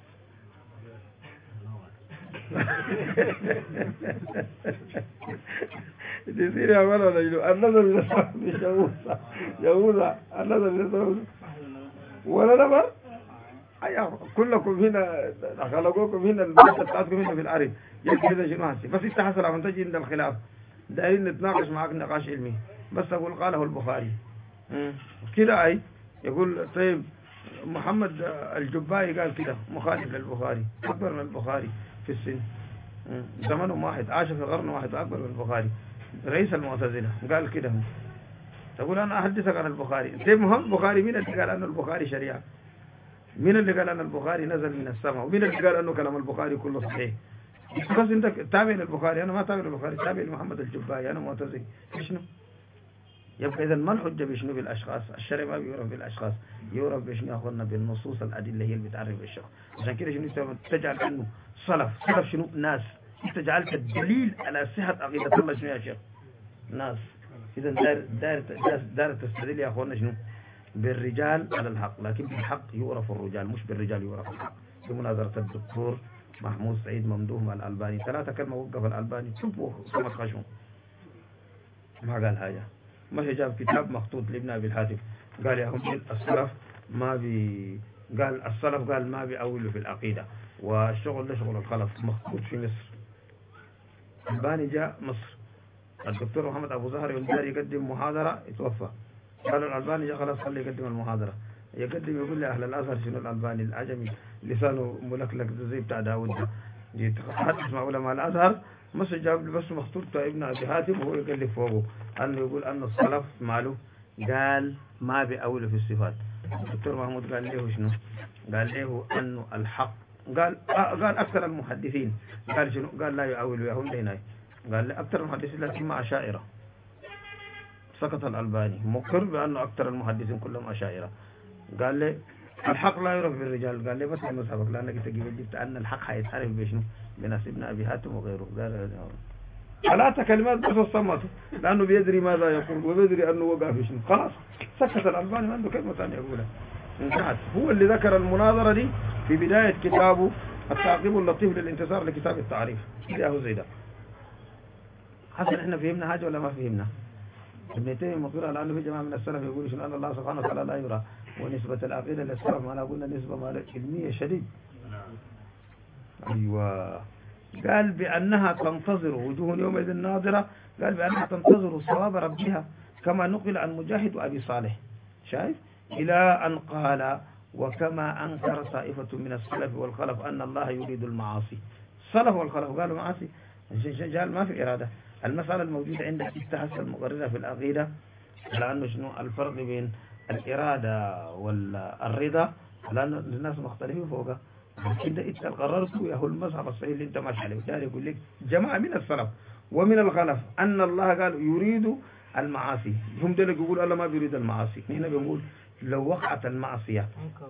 يصير يا ولد النزل من السبب يهوذا النزل من السبب ولا نبر كلكم هنا خلقوكم هنا المادة بتاعتكم هنا في الأرض يكفي شنو هسي بس انت حصل عم تجي عند الخلاف دايرين نتناقش معك نقاش علمي بس أقول قاله البخاري كده أي يقول طيب محمد الجبائي قال كده مخالف للبخاري، أكبر من البخاري في السن، زمنهم واحد، عاش في قرن واحد أكبر من البخاري، رئيس المعتزلة قال كده. تقول أنا أحدثك عن البخاري، طيب مهم البخاري مين اللي قال أن البخاري شريعة؟ مين اللي قال أن البخاري نزل من السماء؟ ومين اللي قال أنه كلام البخاري كله صحيح؟ بس أنت تابع للبخاري، أنا ما تابع للبخاري، تابع لمحمد الجبائي، أنا معتزلي. شنو؟ يبقى إذا ما الحجة بشنو بالأشخاص؟ الشرع ما بيعرف بالأشخاص، يعرف بشنو يا أخوانا؟ بالنصوص الأدلة هي اللي بتعرف الشخص. عشان كده شنو تجعل أنه سلف شنو؟ ناس. أنت جعلت الدليل على صحة عقيدة الله شنو يا شيخ؟ ناس. إذا دار تستدل يا أخوانا شنو؟ بالرجال على الحق، لكن بالحق يعرف الرجال مش بالرجال يعرف الحق. في مناظرة الدكتور محمود سعيد ممدوح مع الألباني 3 كلمة وقف الألباني شوفوا سمك خشم، ما قال حاجة. ما هي جاب كتاب مخطوط لابن أبي الحاتم قال يا هم السلف ما بي، قال السلف قال ما بيأولوا في العقيدة، والشغل ده شغل الخلف، مخطوط في مصر. الألباني جاء مصر، الدكتور محمد أبو زهر يقدر يقدم محاضرة يتوفى، قالوا الألباني جاء خلاص خليه يقدم المحاضرة، يقدم يقول لي أهل الأزهر شنو الألباني العجمي لسانه ملكلك زي بتاع داود ده، يتحدث مع علماء الأزهر. مصر جاب لي بس مخطوط بتاع ابن أبي حاتم وهو يقلب فوقه أنه يقول أن السلف ماله، قال ما بأول في الصفات. الدكتور محمود قال له شنو؟ قال له أنه الحق، قال أكثر المحدثين، قال شنو؟ قال لا يؤول يهم هنا، قال لي أكثر المحدثين لكن مع أشاعرة. سقط الألباني مقر بأنه أكثر المحدثين كلهم أشاعرة. قال لي الحق لا يعرف بالرجال، قال لي بس مذهبك لأنك جبت أن الحق حيتعرف بشنو؟ بناس ابن أبي حاتم وغيره. قال 3 كلمات بس صمته لأنه بيدري ماذا يقول وبيدري أنه وقع في شنو، خلاص سكت الألباني ما عنده كلمة ثانية يقولها، انتهت. هو اللي ذكر المناظرة دي في بداية كتابه التعقيب اللطيف للانتصار لكتاب التعريف، هو زي ده. حسن احنا فهمنا حاجة ولا ما فهمنا؟ ابن تيمية مقرأ لأنه في جماعة من السلف يقول شنو أن الله سبحانه وتعالى لا يرى، ونسبة العقيدة للسلف ما قلنا نسبة علمية شديد. أيوة. قال بأنها تنتظر وجوه يومئذ ناظرة، قال بأنها تنتظر صواب ربها كما نقل عن مجاهد وأبي صالح، شايف؟ إلى أن قال وكما أنكر طائفة من السلف والخلف أن الله يريد المعاصي. السلف والخلف قالوا معاصي، جال ما في إرادة. المسألة الموجودة عند التحس المقررة في العقيدة على أنه شنو الفرق بين الإرادة والرضا، لأن الناس مختلفين فوقها. لكن إذا قررت يهو المذهب الصحيح اللي انت ماشي عليه، داري يقول لك جماعة من السلف ومن الخلف أن الله قال يريد المعاصي، هم دول يقولوا الله ما بيريد المعاصي. نحن بنقول لو وقعت المعصية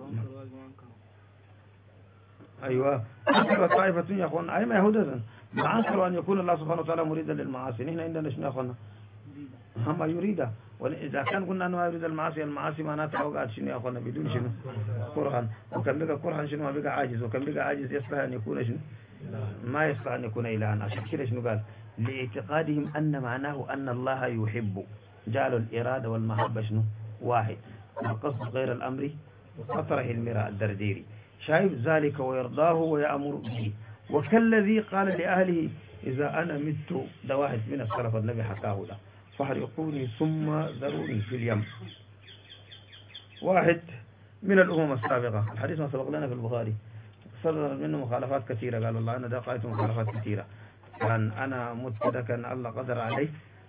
أيوة أنكر طائفة يا أخوانا، أي ما يهودا ما أنكروا أن يكون الله سبحانه وتعالى مريدا للمعاصي. نحن عندنا شنو يا أخوانا؟ هم يريد، وإذا كان قلنا أنه يريد المعاصي، المعاصي معناتها أوقات شنو يا أخوانا؟ بدون شنو؟ كرها. وكان بقى كرها شنو؟ ما بقى عاجز، وكان بقى عاجز يصلح أن يكون شنو؟ ما يصلح أن يكون إلها. عشان كده شنو قال؟ لاعتقادهم أن معناه أن الله يحب، جعلوا الإرادة والمحبة شنو؟ واحد، القصد غير الأمر فطره المراء الدرديري، شايف ذلك ويرضاه ويأمر به. وكالذي قال لأهله إذا أنا مت، ده واحد من السلف النبي حكاه له، فحرقوني ثم ذروني في اليم. واحد من الأمم السابقة، الحديث ما سبق لنا في البخاري، صدر منه مخالفات كثيرة، قال الله أنا ده قائت مخالفات كثيرة، كان أنا مت ده كان الله قدر عليه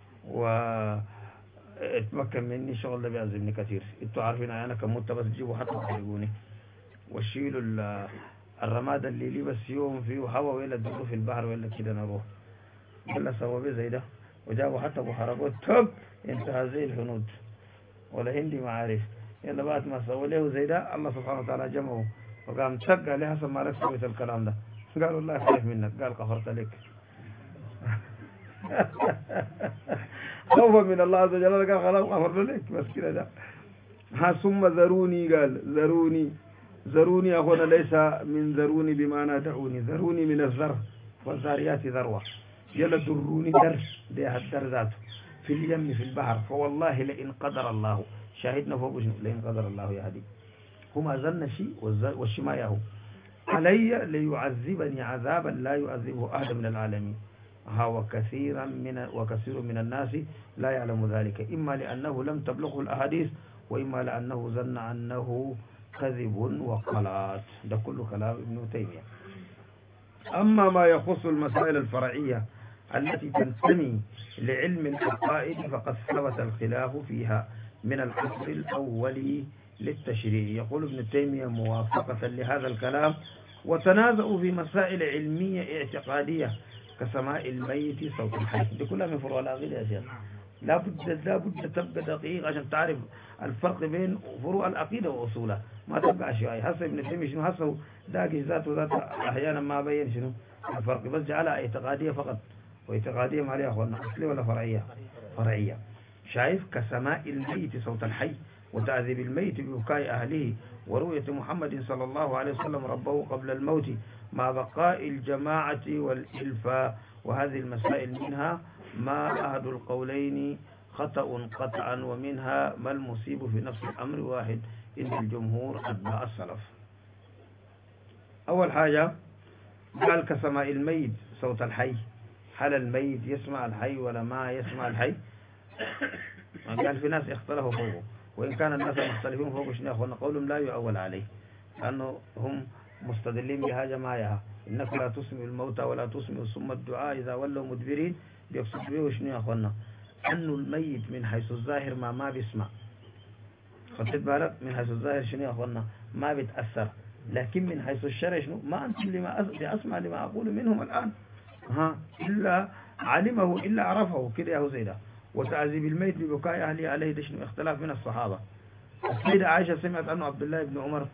واتمكن مني شغل ده بيعزمني كثير. انتوا عارفين أنا كم مت بس تجيبوا حتى تحرقوني وشيلوا الرماد اللي لي بس يوم فيه هوا ولا تدخلوا في البحر ولا كده نروح. قال سووا بيه زي ده وجابوا حتى بحرقوه توب، انتهى زي الهنود ولا هندي ما عارف. يلا بعد ما سووا له زي ده الله سبحانه وتعالى جمعه وقام تق عليه حسب ما لك سويت الكلام ده. قالوا الله خايف منك، قال كفرت لك خوفا من الله عز وجل، قال خلاص غفر لك بس كده ده. ثم ذروني، قال ذروني يا أخوانا ليس من ذروني بمعنى دعوني، ذروني من الذر والذاريات ذروة. يلا دروني در ده الدر ذاته في اليم في البحر، فوالله لئن قدر الله، شاهدنا فوق لئن قدر الله يا هدي هما ظن شيء والشما ياهو علي ليعذبني عذابا لا يعذبه أحد من العالمين. وكثير من الناس لا يعلم ذلك، إما لأنه لم تبلغه الأحاديث، وإما لأنه ظن أنه كذب وقلات. ده كل كلام ابن تيمية. أما ما يخص المسائل الفرعية التي تنتمي لعلم العقائد فقد ثبت الخلاف فيها من العصر الأول للتشريع. يقول ابن تيمية موافقة لهذا الكلام: وتنازعوا في مسائل علمية اعتقادية كسماء الميت صوت الحي. دي كلها من فروع العقيدة يا شيخ. لابد تبقى دقيق عشان تعرف الفرق بين فروع العقيدة وأصولها، ما تبقى عشوائي. هسه ابن تيمية شنو هسه داقي ذاته أحيانا ما بين شنو الفرق، بس جعلها اعتقادية فقط. واعتقادية ما عليها أخوانا أصلية ولا فرعية؟ فرعية. شايف؟ كسماء الميت صوت الحي وتعذيب الميت ببكاء أهله ورؤية محمد صلى الله عليه وسلم ربه قبل الموت مع بقاء الجماعة والإلفاء. وهذه المسائل منها ما أحد القولين خطأ قطعا، ومنها ما المصيب في نفس الأمر واحد إن الجمهور أتباع السلف. أول حاجة قال كسماء الميت صوت الحي. هل الميت يسمع الحي ولا ما يسمع الحي؟ قال في ناس اختلفوا فوقه، وإن كان الناس مختلفين فوقه شنو يا أخوانا قولهم لا يؤول عليه، لأنه هم مستدلين بها جماعة: إنك لا تسمع الموتى ولا تسمع ثم الدعاء إذا ولوا مدبرين. بيقصد به شنو يا أخوانا؟ أنه الميت من حيث الظاهر ما بيسمع. خدت بالك؟ من حيث الظاهر شنو يا أخوانا؟ ما بيتأثر، لكن من حيث الشرع شنو؟ ما أنتم أسمع لما أقول منهم الآن إلا علمه إلا عرفه كده يا زيدا. وتعذيب الميت ببكاء أهله عليه ده شنو؟ اختلاف من الصحابة. السيدة عائشة سمعت أنه عبد الله بن عمر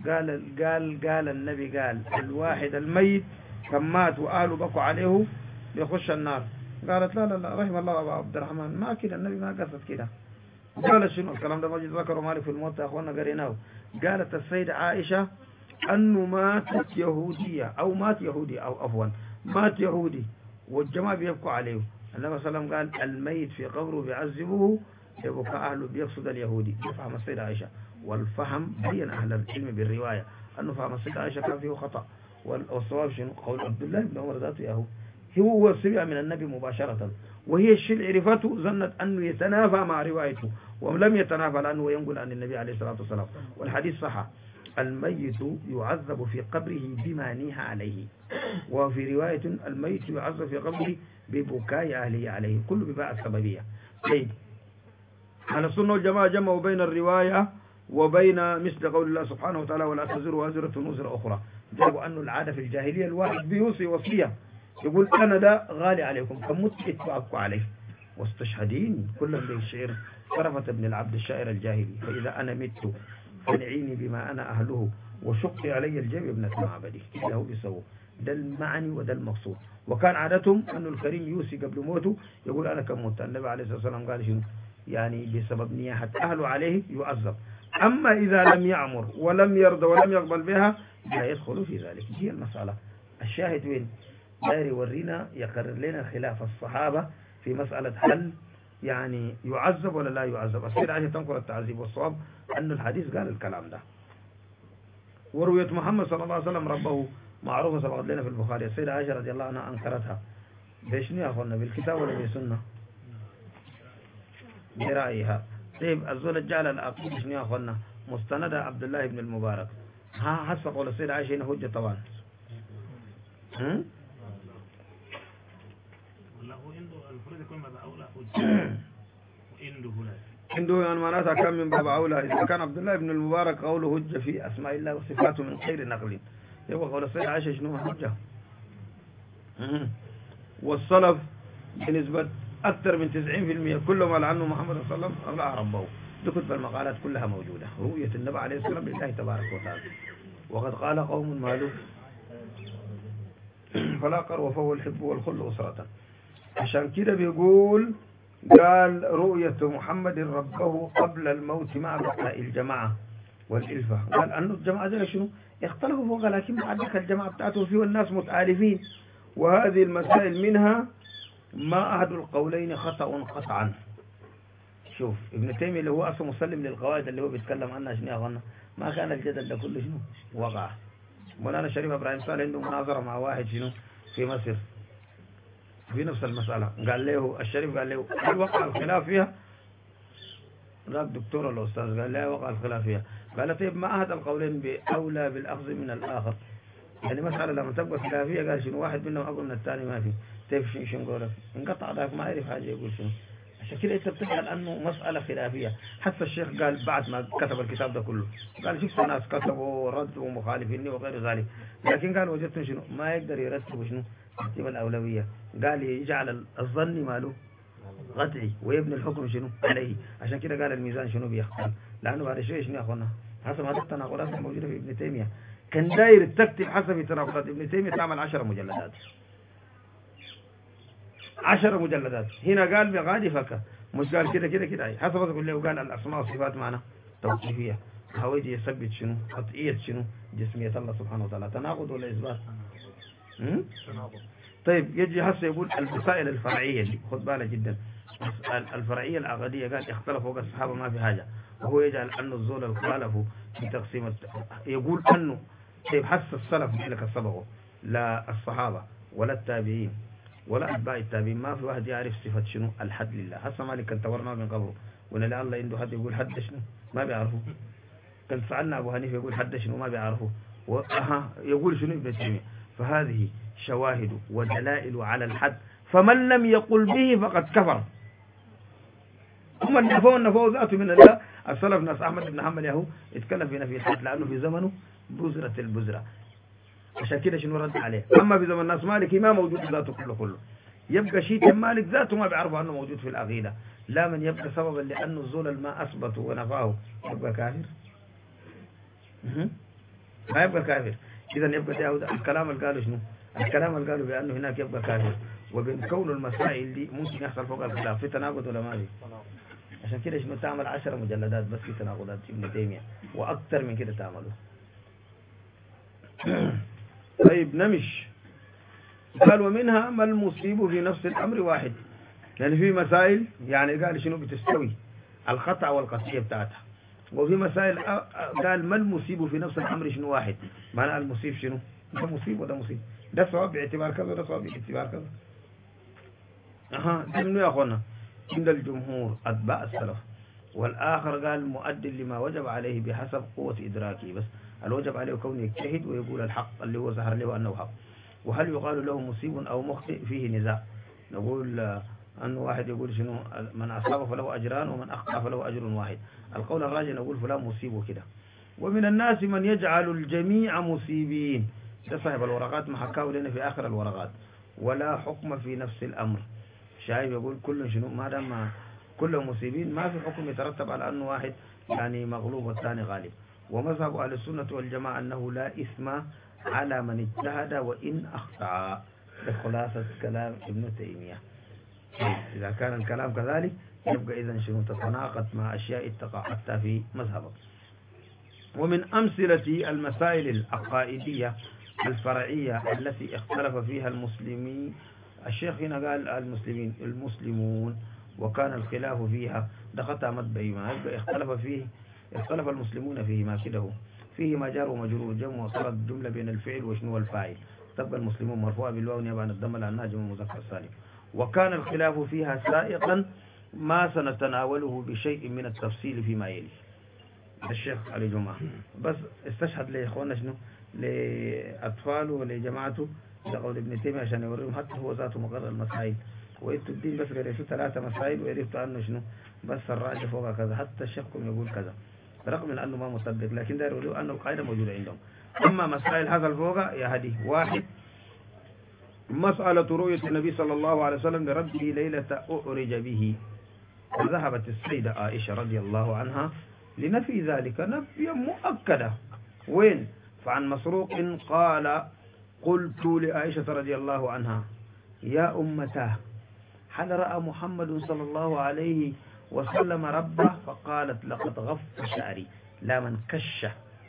قال النبي قال الواحد الميت كم مات وأهله بكوا عليه يخش النار. قالت لا رحم الله أبا عبد الرحمن، ما كده النبي ما قصد كده. قال شنو الكلام ده؟ موجود ذكره مالك في الموتى يا أخوانا قريناه. قالت السيدة عائشة أنه ماتت يهودية أو مات يهودي أو عفوا مات يهودي والجماعة بيبكوا عليه. النبي صلى الله عليه وسلم قال الميت في قبره بيعذبوه يبكى أهله، بيقصد اليهودي. فهم السيدة عائشة، والفهم بين أهل العلم بالرواية أنه فهم السيدة عائشة كان فيه خطأ، والصواب شنو؟ قول عبد الله بن عمر ذاته ياهو هو سمع من النبي مباشرة، وهي الشيء عرفته ظنت أنه يتنافى مع روايته، ولم يتنافى لأنه ينقل عن النبي عليه الصلاة والسلام. والحديث صح: الميت يعذب في قبره بما نيها عليه. وفي رواية الميت يعذب في قبره ببكاء أهله عليه، كله بباء السببية. طيب، على السنة والجماعة جمعوا بين الرواية وبين مثل قول الله سبحانه وتعالى: ولا تزر وازرة وزر أخرى. جابوا أنه العادة في الجاهلية الواحد بيوصي وصية يقول أنا ده غالي عليكم فمت اتبعكوا عليه. واستشهدين كلا بالشعر صرفة بن العبد الشاعر الجاهلي: فإذا أنا مت فنعيني بما أنا أهله وشقي علي الجيب ابنة معبدي. كده هو بيسووا ده المعني وده المقصود. وكان عادتهم أنه الكريم يوصي قبل موته يقول أنا كم مت. النبي عليه الصلاة والسلام قال شنو؟ يعني بسبب نياحة أهله عليه يعذب. أما إذا لم يعمر ولم يرضى ولم يقبل بها لا يدخل في ذلك. هي المسألة. الشاهد وين؟ داير يورينا يقرر لنا خلاف الصحابة في مسألة هل يعني يعذب ولا لا يعذب. السيدة عائشة تنقل التعذيب، والصواب أن الحديث قال الكلام ده. ورؤية محمد صلى الله عليه وسلم ربه معروفة سبقت لنا في البخاري. السيدة عائشة رضي الله عنها أنكرتها. بشنو يا أخوانا؟ بالكتاب ولا بالسنة؟ برأيها. طيب الزول جعل العقيدة شنو يا أخوانا؟ مستندة عبد الله بن المبارك. حسب قول السيدة عائشة هنا حجة طبعا. عنده يعني معناتها كان من باب أولى. إذا كان عبد الله بن المبارك قوله حجة في أسماء الله وصفاته من غير نقل، يبقى قول السيدة عائشة شنو حجة. والسلف بنسبة أكثر من 90% كل ما لعنه محمد صلى الله عليه وسلم أولى ربه. دي كتب المقالات كلها موجودة. رؤية النبي عليه السلام لله تبارك وتعالى. وقد قال قوم مالوا فلا قروا فهو الحب والخل أسرة. عشان كده بيقول قال رؤية محمد ربه قبل الموت مع بقاء الجماعة والإلفة. قال أنه الجماعة ذلك شنو اختلفوا فوق، لكن بعد ذلك الجماعة بتاعته فيه والناس متعارفين. وهذه المسائل منها ما أحد القولين خطأ قطعا. شوف ابن تيمية اللي هو أصلا مسلم للقواعد اللي هو بيتكلم عنها شنو يا أخوانا؟ ما كان الجدل ده كله شنو وقع. مولانا شريف إبراهيم صالح عنده مناظرة مع واحد شنو في مصر في نفس المسألة. قال له الشريف قال له هل وقع الخلاف فيها؟ ذاك دكتور الأستاذ قال لا وقع الخلاف فيها. قال طيب ما هذا القولين بأولى بالأخذ من الآخر؟ يعني مسألة لما تبقى خلافية قال شنو واحد منهم أقول من الثاني ما في. طيب شنو قولك؟ انقطع ذاك ما يعرف حاجة يقول شنو. عشان كده انت بتجعل انه مسألة خلافية. حتى الشيخ قال بعد ما كتب الكتاب ده كله قال شفت ناس كتبوا ردوا مخالفيني وغير ذلك، لكن قال وجدت شنو ما يقدر يرتب شنو ترتيب الأولوية. قال يجعل الظن ماله قطعي ويبني الحكم شنو عليه. عشان كده قال الميزان شنو بيختل، لأنه بعد شوية شنو يا أخوانا حسب هذه التناقضات الموجودة في ابن تيمية كان داير تكتب حسب تناقضات ابن تيمية تعمل 10 مجلدات 10 مجلدات. هنا قال بغادي فكر مش قال كده كده كده حسب ما تقول له. قال الأسماء والصفات معنا توقيفية، هو يجي يثبت شنو قطعية شنو جسمية الله سبحانه وتعالى. تناقض ولا إثبات؟ طيب يجي هسه يقول المسائل الفرعية دي خد بالك جدا. الفرعية العقدية قال اختلف فوق الصحابة ما في حاجة، وهو يجعل أنه الزول الخالفوا في تقسيم يقول أنه طيب حس السلف لك السبق لا الصحابة ولا التابعين ولا أتباع التابعين ما في واحد يعرف صفة شنو الحد لله. هسه مالك كان تورنا من قبل ولا لا الله عنده حد يقول حد شنو ما بيعرفه. كان سألنا أبو حنيفة يقول حد شنو ما بيعرفه. يقول شنو ابن تيمية. فهذه شواهد ودلائل على الحد، فمن لم يقل به فقد كفر. هم النفو ذاته من الله. السلف ناس أحمد بن حنبل يهو اتكلم في نفي الحد لأنه في زمنه بزرة البزرة، عشان كده شنو رد عليه. أما في زمن ناس مالك ما موجود ذاته كله يبقى شيء مالك ذاته ما بيعرفوا أنه موجود في العقيدة. لا من يبقى سببا لأنه الزول ما أثبته ونفاه يبقى كافر. ما يبقى كافر. إذا يبقى ده الكلام اللي قالوا شنو الكلام اللي قالوا بأنه هناك يبقى كافر. وبين كون المسائل دي ممكن يحصل فوق الخلاف في تناقض ولا ما في. عشان كده شنو تعمل 10 مجلدات بس في تناقضات ابن تيمية وأكثر من كده تعمله. طيب نمش. قال ومنها ما المصيب في نفس الأمر واحد. يعني في مسائل يعني قال شنو بتستوي الخطأ والقطعية بتاعتها، وفي مسائل قال ما المصيب في نفس الأمر شنو واحد. معنى المصيب شنو ده مصيب وده مصيب، ده صواب باعتبار كذا وده صواب باعتبار كذا. ده منو يا أخوانا عند الجمهور أتباع السلف. والآخر قال مؤدي لما وجب عليه بحسب قوة إدراكه، بس الوجب عليه كونه يجتهد ويقول الحق اللي هو ظهر له أنه حق. وهل يقال له مصيب أو مخطئ فيه نزاع. نقول أنه واحد يقول شنو من أصاب فله أجران ومن أخطأ فله أجر واحد. القول الراجح نقول فلان مصيب وكده. ومن الناس من يجعل الجميع مصيبين. ده صاحب الورقات ما حكاه لنا في آخر الورقات. ولا حكم في نفس الأمر. شايف يقول كل شنو ما دام كلهم مصيبين ما في حكم يترتب على أنه واحد يعني مغلوب والثاني غالب. ومذهب أهل السنة والجماعة أنه لا إثم على من اجتهد وإن أخطأ. بخلاصة كلام ابن تيمية. إذا كان الكلام كذلك يبقى إذن شنو تتناقض مع أشياء اتقى حتى في مذهبه. ومن أمثلة المسائل العقائدية الفرعية التي اختلف فيها المسلمين. الشيخ هنا قال المسلمون وكان الخلاف فيها دخلت متبعي ما يبقى اختلف المسلمون فيه ما كده فيه ما جار ومجرور جمع وصارت جملة بين الفعل وشنو الفاعل. تبقى المسلمون مرفوعة بالواو نيابة عن الضم لأنها جمع مذكر سالم. وكان الخلاف فيها سائقا ما سنتناوله بشيء من التفصيل فيما يلي. الشيخ علي جمعة بس استشهد لإخواننا شنو لأطفاله ولجماعته لقول ابن تيمية عشان يوريهم حتى هو ذاته مقرر المسائل. وإنتوا الدين بس قريتوا 3 مسائل وعرفتوا أنه شنو بس الراجح فوق كذا. حتى الشيخكم يقول كذا برغم من أنه ما مطبق، لكن داير يقولوا أنه القاعدة موجودة عندهم. أما مسائل هذا الفوق يا هدي واحد. مسألة رؤية النبي صلى الله عليه وسلم لربه ليلة أعرج به. وذهبت السيدة عائشة رضي الله عنها لنفي ذلك نفيا مؤكدة. وين؟ فعن مسروق قال قلت لعائشة رضي الله عنها يا أمتاه هل رأى محمد صلى الله عليه وسلم ربه؟ فقالت لقد غف شعري. لا من كش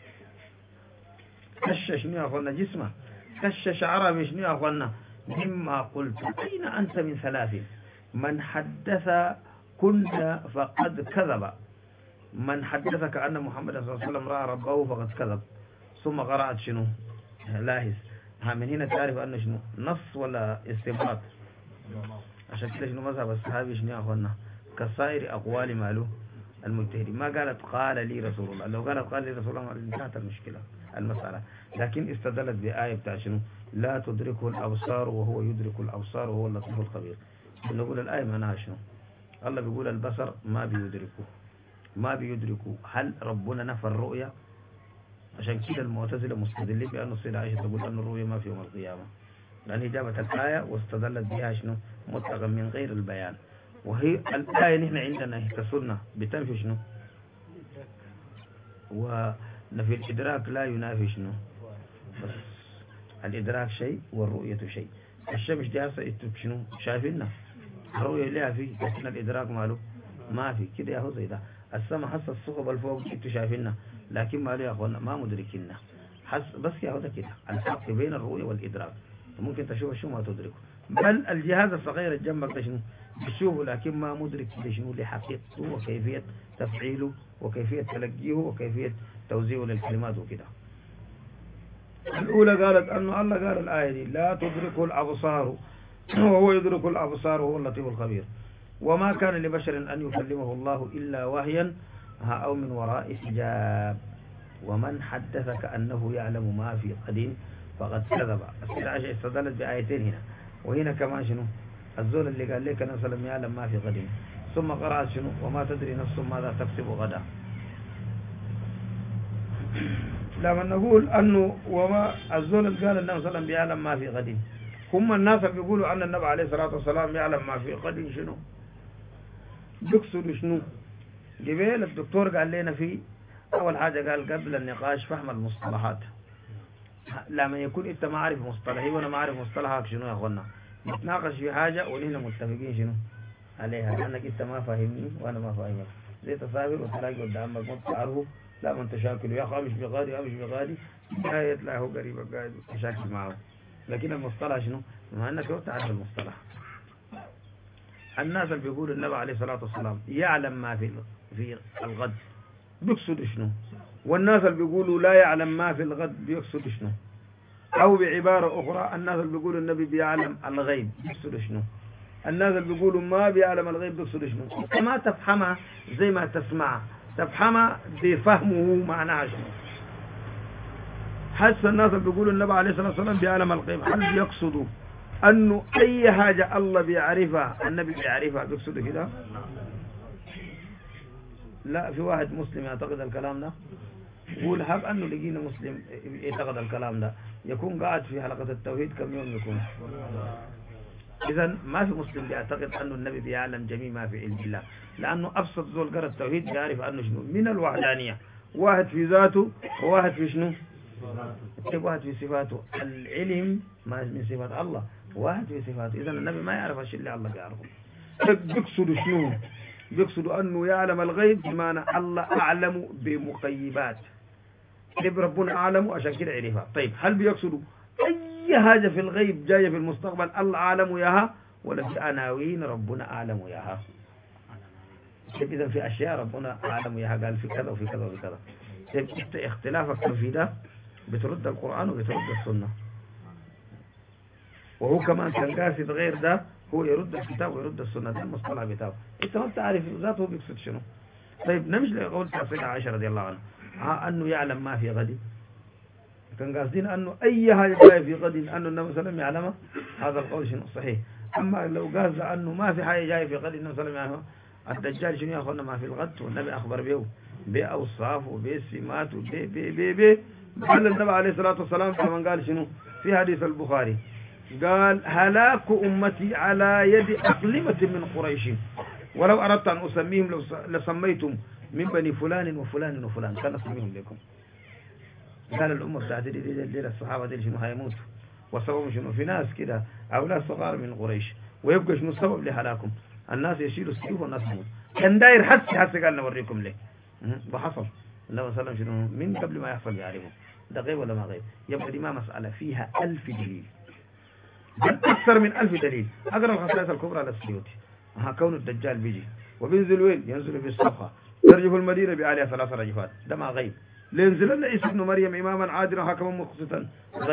شنو يا أخوانا جسمه كش شعره مش يا أخوانا. مما قلت أين أنت من 3 من حدث كنت فقد كذب. من حدثك أن محمد صلى الله عليه وسلم رأى ربه فقد كذب. ثم قرأت شنو لاحظ من هنا تعرف أن شنو نص ولا استنباط. عشان كده شنو مذهب الصحابي شنو يا أخوانا كسائر أقوال ماله المجتهدين، ما قالت قال لي رسول الله. لو قالت قال لي رسول الله انتهت المشكلة المسألة. لكن استدلت بآية بتاع شنو؟ لا تدركه الأبصار وهو يدرك الأبصار وهو اللطيف الخبير. نقول الآية معناها شنو؟ الله بيقول البصر ما بيدركه. هل ربنا نفى الرؤية؟ عشان كده المعتزلة مستدلين بأن السيدة عائشة تقول أن الرؤية ما في يوم القيامة، لأن جابت الآية واستدلت بها شنو؟ مطلقا من غير البيان. وهي الآية نحن عندنا كسنة بتنفي شنو؟ ونفي الإدراك لا ينافي شنو؟ بس الإدراك شيء والرؤية شيء. الشمس دي هسه شنو؟ شايفينها، الرؤية لها فيه، لكن الإدراك ماله ما في كده. ياهو زي ده السماء حس الصخب الفوق انتوا شايفينها، لكن ما له يا اخوانا ما مدركينها. حس بس ياهو ده كده الفرق بين الرؤية والإدراك. ممكن تشوف شو ما تدركه، بل الجهاز الصغير الجنبك ده شنو بتشوفه، لكن ما مدرك شنو لحقيقته وكيفية تفعيله وكيفية تلقيه وكيفية توزيعه للكلمات وكده. الأولى قالت أنه الله قال الآية دي لا تدركه الأبصار وهو يدرك الأبصار وهو اللطيف الخبير. وما كان لبشر أن يكلمه الله إلا وحيا أو من وراء حجاب. ومن حدثك أنه يعلم ما في غد فقد كذب. السيدة عائشة استدلت بآيتين هنا، وهنا كمان شنو الزول اللي قال لك أنا سلم يعلم ما في غد، ثم قرأت شنو وما تدري نفس ماذا تكسب غدا. لما نقول أنه وما الزول اللي قال النبي صلى الله عليه وسلم بيعلم ما في غد، هم الناس اللي بيقولوا أن النبي عليه الصلاة والسلام يعلم ما في غد شنو بيقصدوا شنو؟ جبال الدكتور قال لنا في أول حاجة قال قبل النقاش فهم المصطلحات. لما يكون أنت ما عارف مصطلحي وأنا ما عارف مصطلحك شنو يا أخوانا نتناقش في حاجة ونحن متفقين شنو عليها، لأنك أنت ما فاهمني وأنا ما فاهمك. زي تسافر وتلاقي قدامك ما تعرفه، لا من تشاكل يا أخي مش بغادي مش بغادي لا يطلع هو قريبك قاعد تشاكل معه. لكن المصطلح شنو؟ ما أنك لو تعرف المصطلح. الناس اللي بيقولوا النبي عليه الصلاة والسلام يعلم ما في الغد بيقصد شنو؟ والناس اللي بيقولوا لا يعلم ما في الغد بيقصد شنو؟ أو بعبارة أخرى الناس اللي بيقولوا النبي بيعلم الغيب بيقصد شنو؟ الناس اللي بيقولوا ما بيعلم الغيب بيقصد شنو؟ انت ما تفهمها زي ما تسمعها، تفهمها بفهمه معناها شنو. حس الناس اللي بيقولوا النبي عليه الصلاة والسلام بيعلم الغيب هل بيقصدوا أنه أي حاجة الله بيعرفها النبي بيعرفها بيقصدوا كده؟ لا. في واحد مسلم يعتقد الكلام ده، يقول هب أنه لقينا مسلم يعتقد الكلام ده يكون قاعد في حلقة التوحيد كم يوم يكون. إذن ما في مسلم بيعتقد أنه النبي بيعلم جميع ما في علم الله، لأنه أبسط زول قرأ التوحيد بيعرف أنه شنو من الوحدانية، واحد في ذاته وواحد في شنو واحد في صفاته. العلم ما من صفات الله، واحد في صفاته. إذن النبي ما يعرف الشيء اللي الله بيعرفه. بيقصد شنو؟ بيقصد أنه يعلم الغيب بمعنى الله أعلم بمقيبات، ربنا أعلم عشان كده عرفها. طيب هل بيقصدوا أي حاجة في الغيب جاية في المستقبل الله أعلم ياها، ولا في عناوين ربنا أعلم ياها؟ إذا في أشياء ربنا أعلم ياها قال في كذا وفي كذا وفي كذا. اختلافك في ده بترد القرآن وبترد السنة. وهو كمان كان قاصد غير ده هو يرد الكتاب ويرد السنة، ده المصطلح بتاعه. انت ما بتعرف ذاته بيقصد شنو. طيب نمشي لقول السيدة عائشة رضي الله عنها أنه يعلم ما في غد، كان قاصدين أنه أي حاجة جاية في غد أنه النبي صلى الله عليه وسلم يعلمها، هذا القول شنو صحيح. أما لو قاصد أنه ما في حاجة جاية في غد النبي صلى الله عليه وسلم يعلمها، الدجال شنو يأخذنا ما في الغد والنبي أخبر به بأوصاف وبسمات بل النبي عليه الصلاة والسلام كما قال شنو في حديث البخاري قال هلاك أمتي على يد أقلمة من قريش ولو أردت أن أسميهم لسميتم من بني فلان وفلان وفلان كان أسميهم لكم. قال الأمة بتاعت دي الصحابة دي شنو هيموتوا، وسبب شنو في ناس كده أولاد صغار من قريش، ويبقى شنو السبب لهلاكم الناس يشيلوا السيوف والناس يموت. كان داير حس قال نوريكم ليه وحصل. النبي صلى الله عليه وسلم شنو من قبل ما يحصل يعرفه ده غيب ولا ما غيب. يبقى دي ما مسألة فيها 1000 دليل، بل أكثر من 1000 دليل. أقرأ الخصائص الكبرى للسيوطي كون الدجال بيجي وبينزل وين ينزل في الصخرة ترجف المدينة بعليها 3 رجفات، ده ما غيب. لينزل لنا عيسى ابن مريم إماما عادلا حكما مقسطا غيب.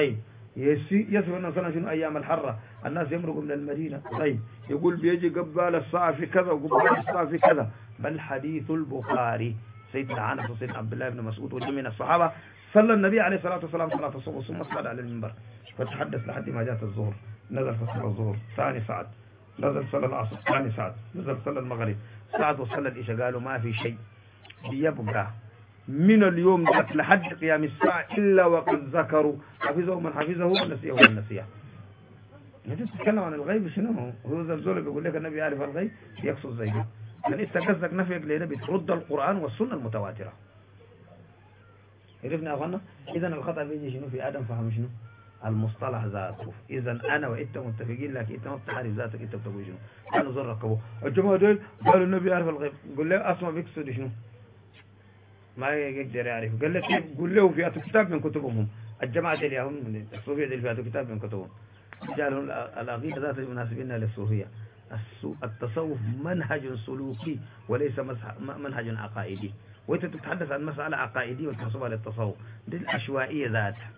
يصف الناس شنو أيام الحرة الناس يمرقوا من المدينة. طيب يقول بيجي قبال الساعة في كذا وقبال الساعة في كذا. بل حديث البخاري سيدنا أنس وسيدنا عبد الله بن مسعود وجميع من الصحابة صلى النبي عليه الصلاة والسلام صلاة الصبح ثم صعد على المنبر فتحدث لحد ما جاءت الظهر. نزل فصل الظهر ثاني صعد، نزل صلى العصر ثاني صعد، نزل صلى المغرب صعد وصلى العشاء. قالوا ما في شيء بيبقى من اليوم ذاك لحد قيام الساعة إلا وقد ذكروا حفظه من حفظه ونسيه من نسيه. انت تتكلم عن الغيب شنو هو زلزول بيقول لك النبي يعرف الغيب يقصد زي ده. يعني انت قصدك نفيك لنبي ترد القرآن والسنة المتواترة. عرفنا يا اخوانا؟ اذا الخطأ بيجي شنو في آدم فهم شنو المصطلح ذاته. اذا انا وانت متفقين لكن انت ما بتعرف ذاتك انت بتقول شنو. انا زر ركبوا الجماعه دول قالوا النبي يعرف الغيب. قول له اسمع بيقصد شنو ما يقدر يعرف. قال لك قول له في كتاب من كتبهم الجماعه دي اليوم الصوفيه دي في كتاب من كتبهم. قالوا العقيده ذات مناسبين للصوفيه. التصوف منهج سلوكي وليس منهج عقائدي. وانت تتحدث عن مسألة عقائدية وتحسبها للتصوف دي العشوائية ذاتها.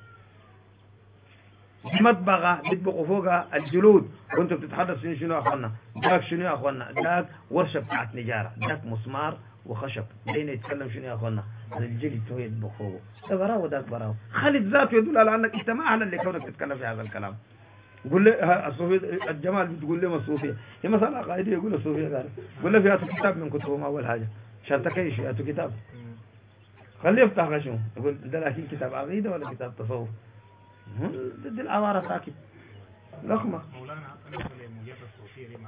مطبغة بيطبقوا فوقها الجلود وانت بتتحدث شنو يا اخوانا داك شنو يا اخوانا داك ورشة بتاعت نجارة داك مسمار وخشب بين يتكلم شنو يا اخوانا عن الجلد هو يطبخ فوقه ده براو وداك براو. خالد ذاته يدل على انك انت ما اهلا لكونك تتكلم في هذا الكلام. قول لي الصوفية الجمال بتقول لي ما الصوفية هي مسألة عقائدية. يقول الصوفية قال قول لي في كتاب من كتبهم أول حاجة عشان تكيش في كتاب خليه يفتح غشوم يقول ده لكن كتاب عقيدة ولا كتاب تصوف. ضد العوارة ساكت لخمة. مولانا موجات الصوفية دي مع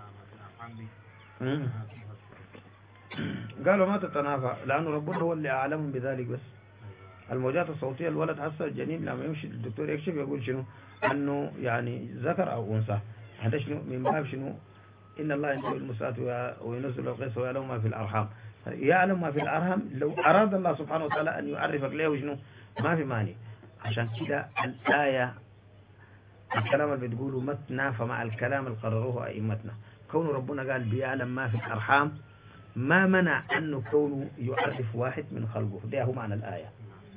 قالوا ما تتنافى لأنه ربنا هو اللي أعلم بذلك. بس الموجات الصوتية الولد حسن الجنين لما يمشي الدكتور يكشف يقول شنو أنه يعني ذكر أو أنثى. هذا شنو من باب شنو إن الله ينزل المساءات وينزل الغيث ويعلم ما في الأرحام. يعلم ما في الأرحام لو أراد الله سبحانه وتعالى أن يعرفك له شنو ما في مانع. عشان كده الآية الكلام اللي بتقوله ما تنافى مع الكلام اللي قرروه أئمتنا. كون ربنا قال بيعلم ما في الأرحام ما منع أنه كونه يعرف واحد من خلقه. ده هو معنى الآية.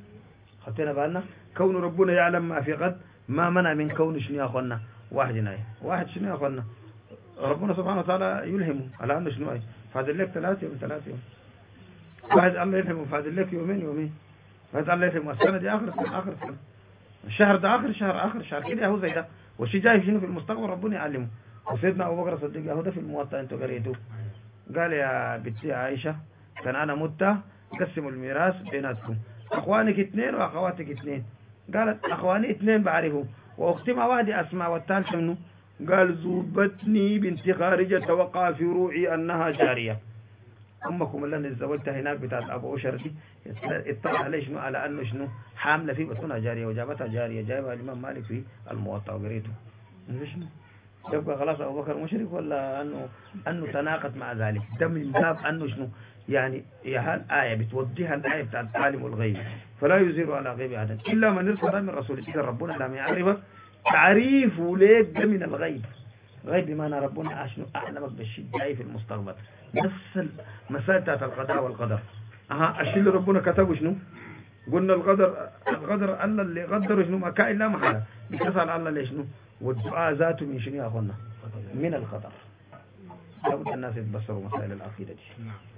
خدتنا بالنا كون ربنا يعلم ما في غد ما منع من كون شنو يا أخوانا واحد ناي واحد شنو يا أخوانا ربنا سبحانه وتعالى يلهمه على أنه شنو أي فاضل لك 3 يوم 3 يوم. واحد الله يلهمه فاضل لك يومين واحد الله يلهمه السنة دي آخر السنة الشهر ده آخر شهر كده هو زي ده. والشيء جاي شنو في المستقبل ربنا يعلمه. وسيدنا أبو بكر الصديق هو ده في الموطأ أنتوا قريتوه قال يا بنتي عائشة كان أنا مت قسموا الميراث بيناتكم أخوانك 2 وأخواتك 2. قالت أخواني 2 بعرفهم وأختي ما واحدة أسمع والثالث منه. قال زوبتني بنت خارجة وقع في روعي أنها جارية. أمكم اللي تزوجتها هناك بتاعت أبو أشر دي اطلع عليه شنو على أنه شنو حاملة فيه بطنها جارية وجابتها جارية جايبها الإمام مالك في الموطأ وقريته. شنو يبقى خلاص أبو بكر مشرك ولا أنه تناقض مع ذلك. ده من باب أنه شنو يعني الآية بتوضيها الآية بتاعت عالم الغيب فلا يزير على غيب أحد إلا من ارتضى من رسول. إذا ربنا لم يعرفك تعريفه ليك ده من الغيب. غيب بمعنى ربنا شنو أعلمك بالشيء جاي في المستقبل. نفس المسائل بتاعت القضاء والقدر. الشيء اللي ربنا كتبه شنو قلنا القدر الله اللي قدره شنو ما كائن لا محالة بتسأل الله ليش شنو. والدعاء ذاته من شنو يا أخوانا من القدر. لابد الناس يتبصروا مسائل العقيدة دي.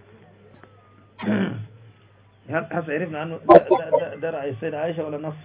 هسه عرفنا عنه ده رأي السيدة عائشة ولا نص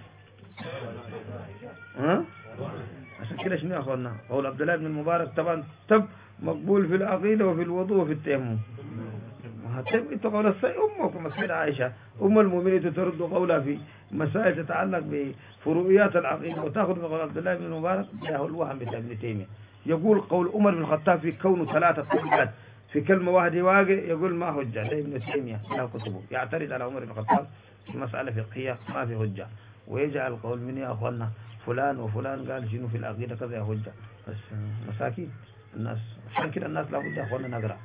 عشان كده شنو يا أخوانا قول عبد الله بن المبارك طبعا مقبول في العقيدة وفي الوضوء وفي التيمم. انت قول أمكم السيدة عائشة أم المؤمنين ترد قولها في مسائل تتعلق بفروعيات العقيدة وتأخذ بقول عبد الله بن المبارك جاءه الوهم بتاع ابن تيمية. يقول قول عمر بن الخطاب في كونه 3 طريقات في كلمة واحدة واقع يقول ما هجة. ده ابن تيمية له كتبه يعترض على عمر بن الخطاب في مسألة فقهية ما في هجة ويجعل قول من يا أخوانا فلان وفلان قال شنو في العقيدة كذا يا هجة. بس مساكين الناس عشان كده الناس لابد يا أخوانا نقرأ.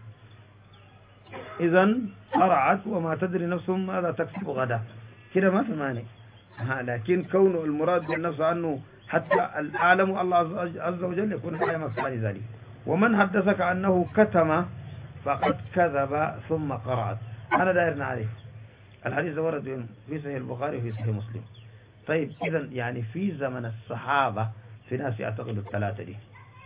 إذن قرعت وما تدري نفسهم ماذا تكسب غدا كده ما في مانع. لكن كون المراد بالنفس أنه حتى العالم الله عز وجل يكون لا يمثل ذلك. ومن حدثك أنه كتم فقد كذب ثم قرعت. أنا داير نعرف الحديث ورد في صحيح البخاري وفي صحيح مسلم طيب إذا يعني في زمن الصحابة في ناس يعتقدوا الثلاثة دي،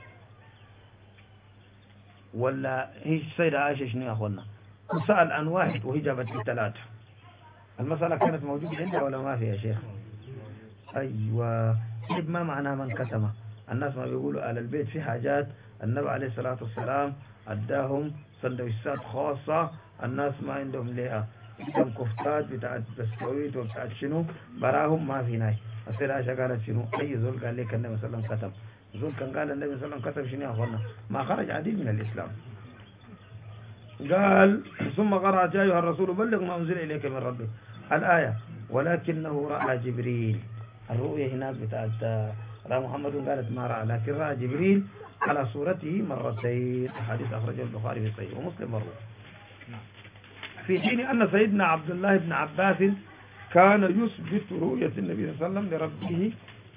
ولا هي السيدة عائشة شنو يا أخوانا سأل عن واحد وهي جابت لي ثلاثة؟ المسألة كانت موجودة عندها ولا ما في يا شيخ؟ أيوة. طيب ما معناه من كتمه؟ الناس ما بيقولوا آل البيت في حاجات النبي عليه الصلاة والسلام أداهم سندويشات خاصة الناس ما عندهم ليها، عندهم كفتات بتاعت بسكويت وبتاعت شنو براهم ما في ناي. السيدة عائشة قالت شنو أي زول قال لك النبي صلى الله عليه وسلم كتم؟ زول كان قال النبي صلى الله عليه وسلم كتم شنو يا أخوانا؟ ما خرج عديد من الإسلام. قال ثم قرأت يا أيها الرسول بلغ ما أنزل إليك من ربك الآية ولكنه رأى جبريل. الرؤية هناك بتاعت رأى محمد قالت ما رأى، لكن رأى جبريل على صورته مرتين. حديث أخرجه البخاري في صحيح ومسلم مرة. في حين أن سيدنا عبد الله بن عباس كان يثبت رؤية النبي صلى الله عليه وسلم لربه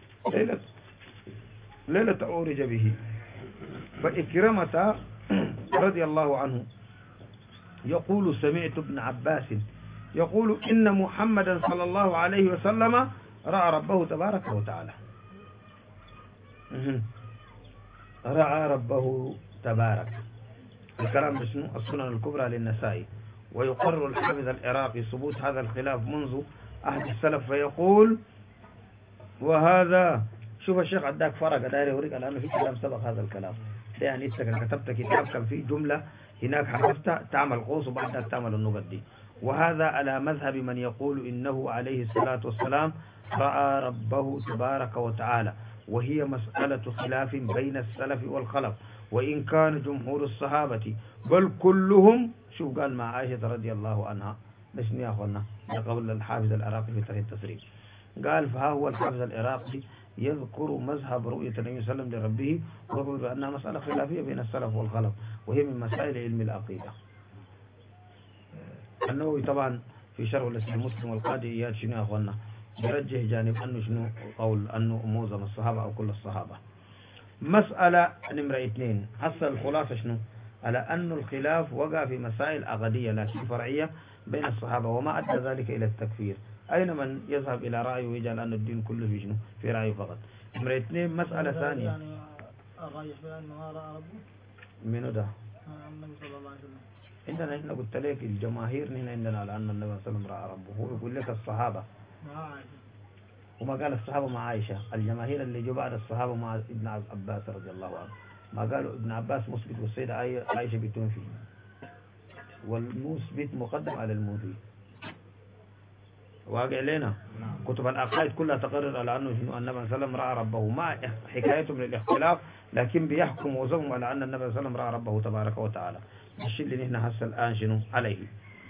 ليلة أورج به. فإكرمة رضي الله عنه يقول سمعت ابن عباس يقول إن محمدا صلى الله عليه وسلم رأى ربه تبارك وتعالى. رأى ربه تبارك. الكلام بشنو السنن الكبرى للنسائي. ويقرر الحافظ العراقي ثبوت هذا الخلاف منذ عهد السلف فيقول وهذا شوف الشيخ عداك فرق داير يوريك الآن في كلام سبق هذا الكلام. يعني انت كتبت كتاب كان فيه جملة هناك حذفتها تعمل قوس وبعدها تعمل النقط دي. وهذا على مذهب من يقول إنه عليه الصلاة والسلام رأى ربه تبارك وتعالى، وهي مسألة خلاف بين السلف والخلف. وإن كان جمهور الصحابة بل كلهم شوف قال مع عائشة رضي الله عنها ليش يا أخوانا قول الحافظ العراقي في تاريخ التسريب قال فها هو الحافظ العراقي يذكر مذهب رؤية النبي صلى الله عليه وسلم لربه ويقول بأنها مسألة خلافية بين السلف والخلف وهي من مسائل علم العقيدة. النووي طبعا في شرح الإسلام المسلم والقاضي إياد شنو يا أخوانا يرجح جانب أنه شنو قول أنه معظم الصحابة أو كل الصحابة. مسألة نمرة 2 حصل الخلاصة شنو على أن الخلاف وقع في مسائل عقدية لكن فرعية بين الصحابة وما أدى ذلك إلى التكفير. أين من يذهب إلى رأيه ويجعل أن الدين كله في شنو في رأيه فقط. نمرة 2 مسألة ثانية يعني الراجح بأنه رأى ربه منو ده النبي صلى الله عليه وسلم. عندنا هنا قلت لك الجماهير هنا عندنا على أن النبي صلى الله عليه وسلم رأى ربه. هو يقول لك الصحابة وما قال الصحابة مع عائشة. الجماهير اللي جو بعد الصحابة مع ابن عباس رضي الله عنه ما قالوا ابن عباس مثبت والسيدة عائشة بتنفي والمثبت مقدم على المنفي. واقع لنا كتب العقائد كلها تقرر على أنه النبي صلى الله عليه وسلم رأى ربه مع حكايته من الاختلاف لكن بيحكم وزهم على أن النبي صلى الله عليه وسلم رأى ربه تبارك وتعالى. الشيء اللي نحن هسه الآن شنو عليه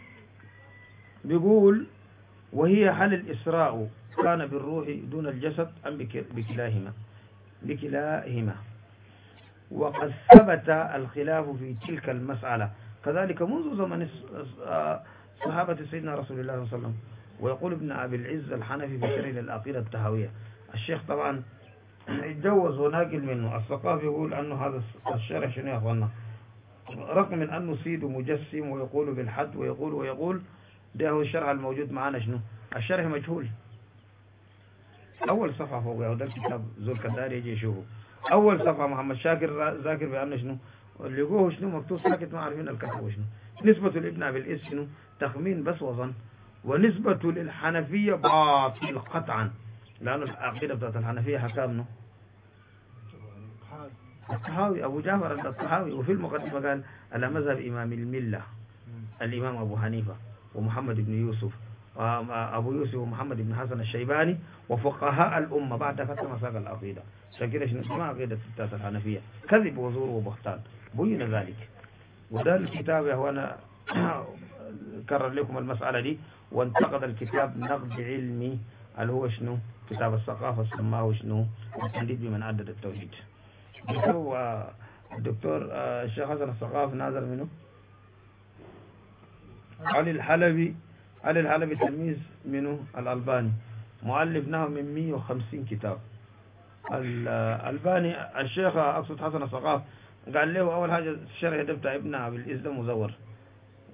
بيقول وهي هل الإسراء كان بالروح دون الجسد أم بكلاهما وقد ثبت الخلاف في تلك المسألة كذلك منذ زمن صحابة سيدنا رسول الله صلى الله عليه وسلم. ويقول ابن أبي العز الحنفي في شرح العقيدة الطحاوية. الشيخ طبعا يتجوز وناقل منه. الثقافي يقول أنه هذا الشرح شنو يا أخوانا رغم من أنه سيد مجسم ويقول بالحد ويقول ده هو الشرح الموجود معنا شنو الشرح مجهول. أول صفحة فوق ده الكتاب زول كدار يجي يشوفه. أول صفحة محمد شاكر ذاكر بأنه شنو اللي جوه شنو مكتوب ساكت ما عارفين الكتاب وشنو. نسبة لابن أبي العز شنو تخمين بس وظن. ونسبة للحنفية باطل قطعا لأن العقيدة بتاعت الحنفية حكامنا الطحاوي أبو جعفر الطحاوي. وفي المقدمة قال على مذهب إمام الملة الإمام أبو حنيفة ومحمد بن يوسف أبو يوسف ومحمد بن حسن الشيباني وفقهاء الأمة بعد فترة مساق العقيدة. شكرا شنو اسمها عقيدة بتاعت الحنفية كذب وزور وبهتان بين ذلك. وده الكتاب يا هو أنا كرر لكم المسألة دي. وانتقد الكتاب نقد علمي اللي هو شنو كتاب الثقافة سماه شنو التنديد بمن عدد التوحيد. الدكتور الشيخ حسن الثقاف ناظر منه علي الحلبي تلميذ منه الألباني مؤلف نحو من 150 كتاب. الألباني الشيخ أقصد حسن الثقاف قال له أول حاجة الشرح ده بتاع ابن أبي العز ده مزور.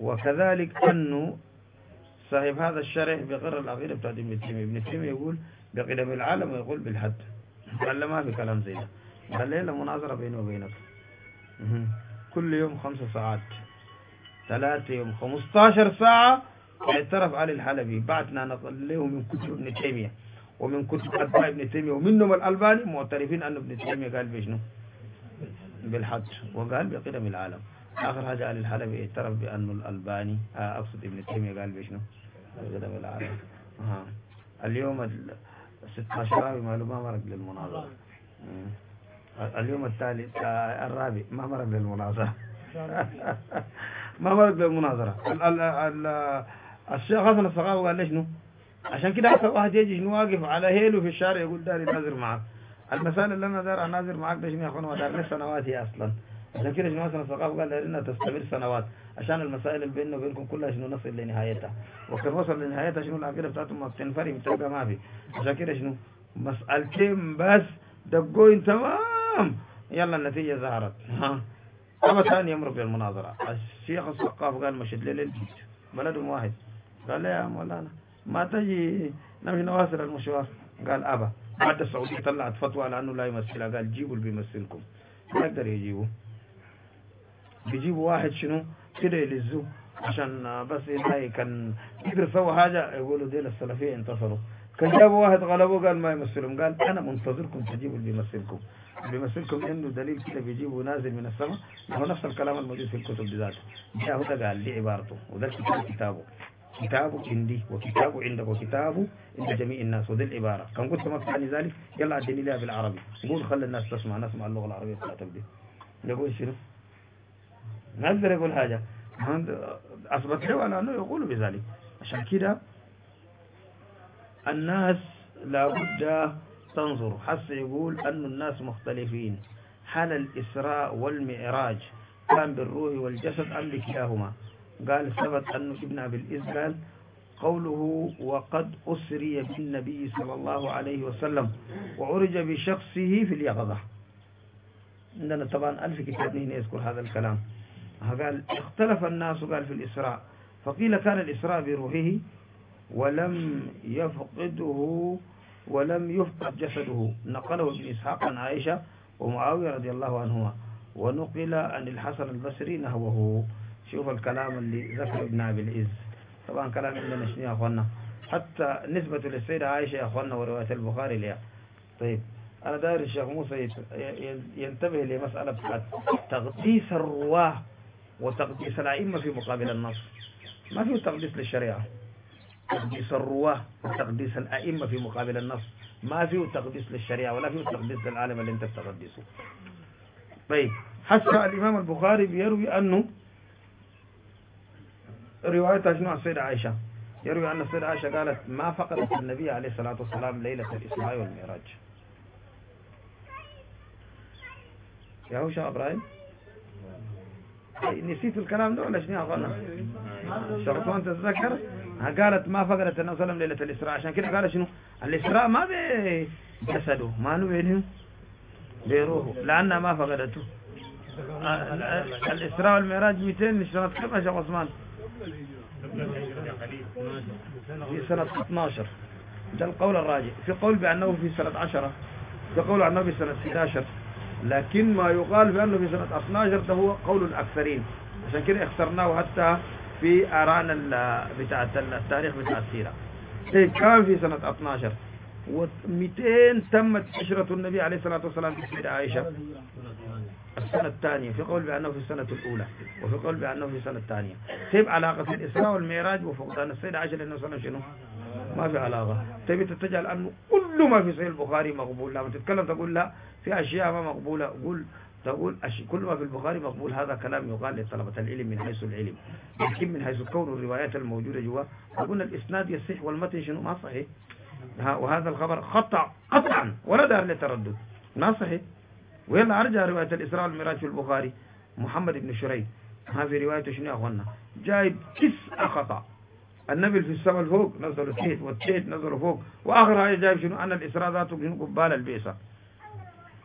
وكذلك أنه صاحب هذا الشرح بقرر العقيدة بتاعت ابن تيمية. ابن تيمية يقول بقدم العالم ويقول بالحد. قال له ما في كلام زي ده. قال له مناظرة بيني وبينك كل يوم 5 ساعات 3 يوم 15 ساعة. اعترف علي الحلبي بعتنا نقل له من كتب ابن تيمية ومن كتب أتباع ابن تيمية ومنهم الألباني معترفين أن ابن تيمية قال بشنو بالحد وقال بقدم العالم. آخر حاجة علي الحلبي اعترف بأنه الألباني أقصد ابن تيمية قال بشنو بقدم العالم. اليوم 16 ما مرق للمناظرة. اليوم الثالث الرابع ما مرق للمناظرة. ما مرق للمناظرة. الشيخ حسن الصغاوي قال ليش شنو عشان كده أكثر واحد يجي شنو واقف على هيله في الشارع يقول داري ناظر معك. المسائل اللي أنا دار أناظر معك ده شنو يا أخوان ودار لي سنوات هي أصلا. عشان كده شنو حسن الصغاوي قال لنا تستمر سنوات عشان المسائل اللي بيننا وبينكم كلها شنو نصل لنهايتها. وكان وصل لنهايتها شنو العقيدة بتاعتهم ما بتنفرم تلقى ما في. عشان كده شنو مسألتين بس دقوين تمام يلا النتيجة ظهرت. أبا ثاني يمر بالمناظرة. الشيخ الثقاف قال مشد لي للبيت بلدهم واحد. قال لي يا مولانا ما تجي نمشي نواصل المشوار. قال أبا. بعد السعودية طلعت فتوى على أنه لا يمثلها. قال جيبوا اللي بيمثلكم. ما يقدر يجيبوا. بيجيبوا واحد شنو كده يلزوه عشان بس إلهي كان يقدر يسوي حاجة يقولوا ديل السلفية انتصروا. كان جابوا واحد غلبوه قال ما يمثلهم. قال أنا منتظركم تجيبوا اللي بيمثلكم. اللي بيمثلكم إنه دليل كده بيجيبوا نازل من السماء. هو نفس الكلام الموجود في الكتب بذاته. جاء ده قال لي عبارته وده كتابه عندي وكتابه عندك وكتابه عند جميع الناس وذي العبارة. كان قلت ما تعني ذلك يلا عدني لها بالعربي. قول خلي الناس تسمع نسمع اللغة العربية بتاعتك دي. يقول شنو ما أقدر يقول حاجة أثبت له على أنه يقول بذلك. عشان كده الناس لابد تنظر حتى يقول أن الناس مختلفين. حال الإسراء والمعراج كان بالروح والجسد أم بكلاهما. قال ثبت أنه ابن أبي الإز قال قوله وقد أسري بالنبي صلى الله عليه وسلم وعرج بشخصه في اليقظة. عندنا طبعا ألف كتاب هنا يذكر هذا الكلام. قال اختلف الناس قال في الإسراء فقيل كان الإسراء بروحه ولم يفقد جسده. نقله ابن إسحاق عن عائشة ومعاوية رضي الله عنهما ونقل عن الحسن البصري نحوه. شوف الكلام اللي ذكر ابن أبي العز. طبعا كلام عندنا شنو يا أخوانا حتى نسبة للسيدة عائشة يا أخوانا ورواية البخاري لها. طيب أنا داير الشيخ موسى ينتبه لمسألة تقديس الرواه وتقديس الأئمة في مقابل النص. ما فيه تقديس للشريعة. تقديس الرواه وتقديس الأئمة في مقابل النص ما فيه تقديس للشريعة ولا فيه تقديس للعالم اللي انت بتقدسه. طيب حتى الإمام البخاري بيروي أنه رواية شنو السيدة عائشة يروي أن السيدة عائشة قالت ما فقدت النبي عليه الصلاة والسلام ليلة الإسراء والمعراج. يا هو شو إبراهيم نسيت الكلام ده ولا شنو يا أخوانا شرطان تتذكر. قالت ما فقدت النبي صلى الله عليه وسلم ليلة الإسراء. عشان كده قال شنو الإسراء ما بجسده ما نوينه بروحه لأنها ما فقدته. الإسراء والمعراج 200 سنة كم يا شيخ عثمان في سنة 12. ده القول الراجح. في قول بأنه في سنة 10 في قول أنه في سنة 11 لكن ما يقال بأنه في سنة 12 ده هو قول الأكثرين. عشان كده اخترناه حتى في آراءنا بتاعة التاريخ بتاع السيرة. كان في سنة 12 و200 تمت عشرة النبي عليه الصلاة والسلام في سيدة عائشة السنة الثانية. في قول بأنه في السنة الأولى وفي قول بأنه في السنة الثانية. طيب علاقة الإسراء والمعراج وفقدان السيدة عائشة لأنه صلى شنو ما في علاقة. طيب تتجعل أنه كل ما في صحيح البخاري مقبول. لما تتكلم تقول لا في أشياء ما مقبولة تقول كل ما في البخاري مقبول. هذا كلام يقال لطلبة العلم من حيث العلم. لكن من حيث كون الروايات الموجودة جوا قلنا الإسناد يصح والمتن شنو ما صحيح. وهذا الخبر قطعا ولا دار للتردد ما صحيح. ويلا أرجع رواية الإسراء والمعراج في البخاري محمد بن شريح هذه روايته شنو يا أخوانا جايب 9 خطأ. النبي في السماء الفوق نزلوا تحت والتحت نزلوا فوق. وآخر حاجة جايب شنو أن الإسراء ذاته شنو قبال البيسة.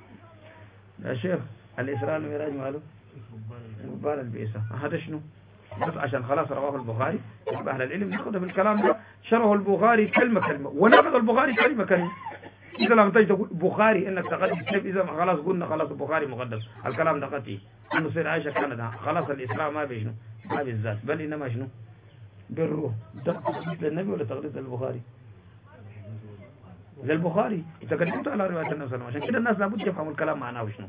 يا شيخ الإسراء والمعراج ماله قبال البيسة. هذا شنو بس عشان خلاص رواه البخاري يبقى أهل العلم ناخذ بالكلام ده شرحه البخاري كلمة كلمة وناخذ البخاري كلمة كلمة. إذا لم تجد تقول بخاري إنك تقدس كيف إذا خلاص قلنا خلاص البخاري مقدس الكلام ده قتي إنه سيد عائشة كانت خلاص الإسلام ما بيشنو ما بالذات بل إنما شنو بالروح تقديس للنبي ولا تقديس للبخاري للبخاري تقدمت على رواية النبي صلى الله عليه وسلم عشان كده الناس لابد يفهموا الكلام معناه وشنو.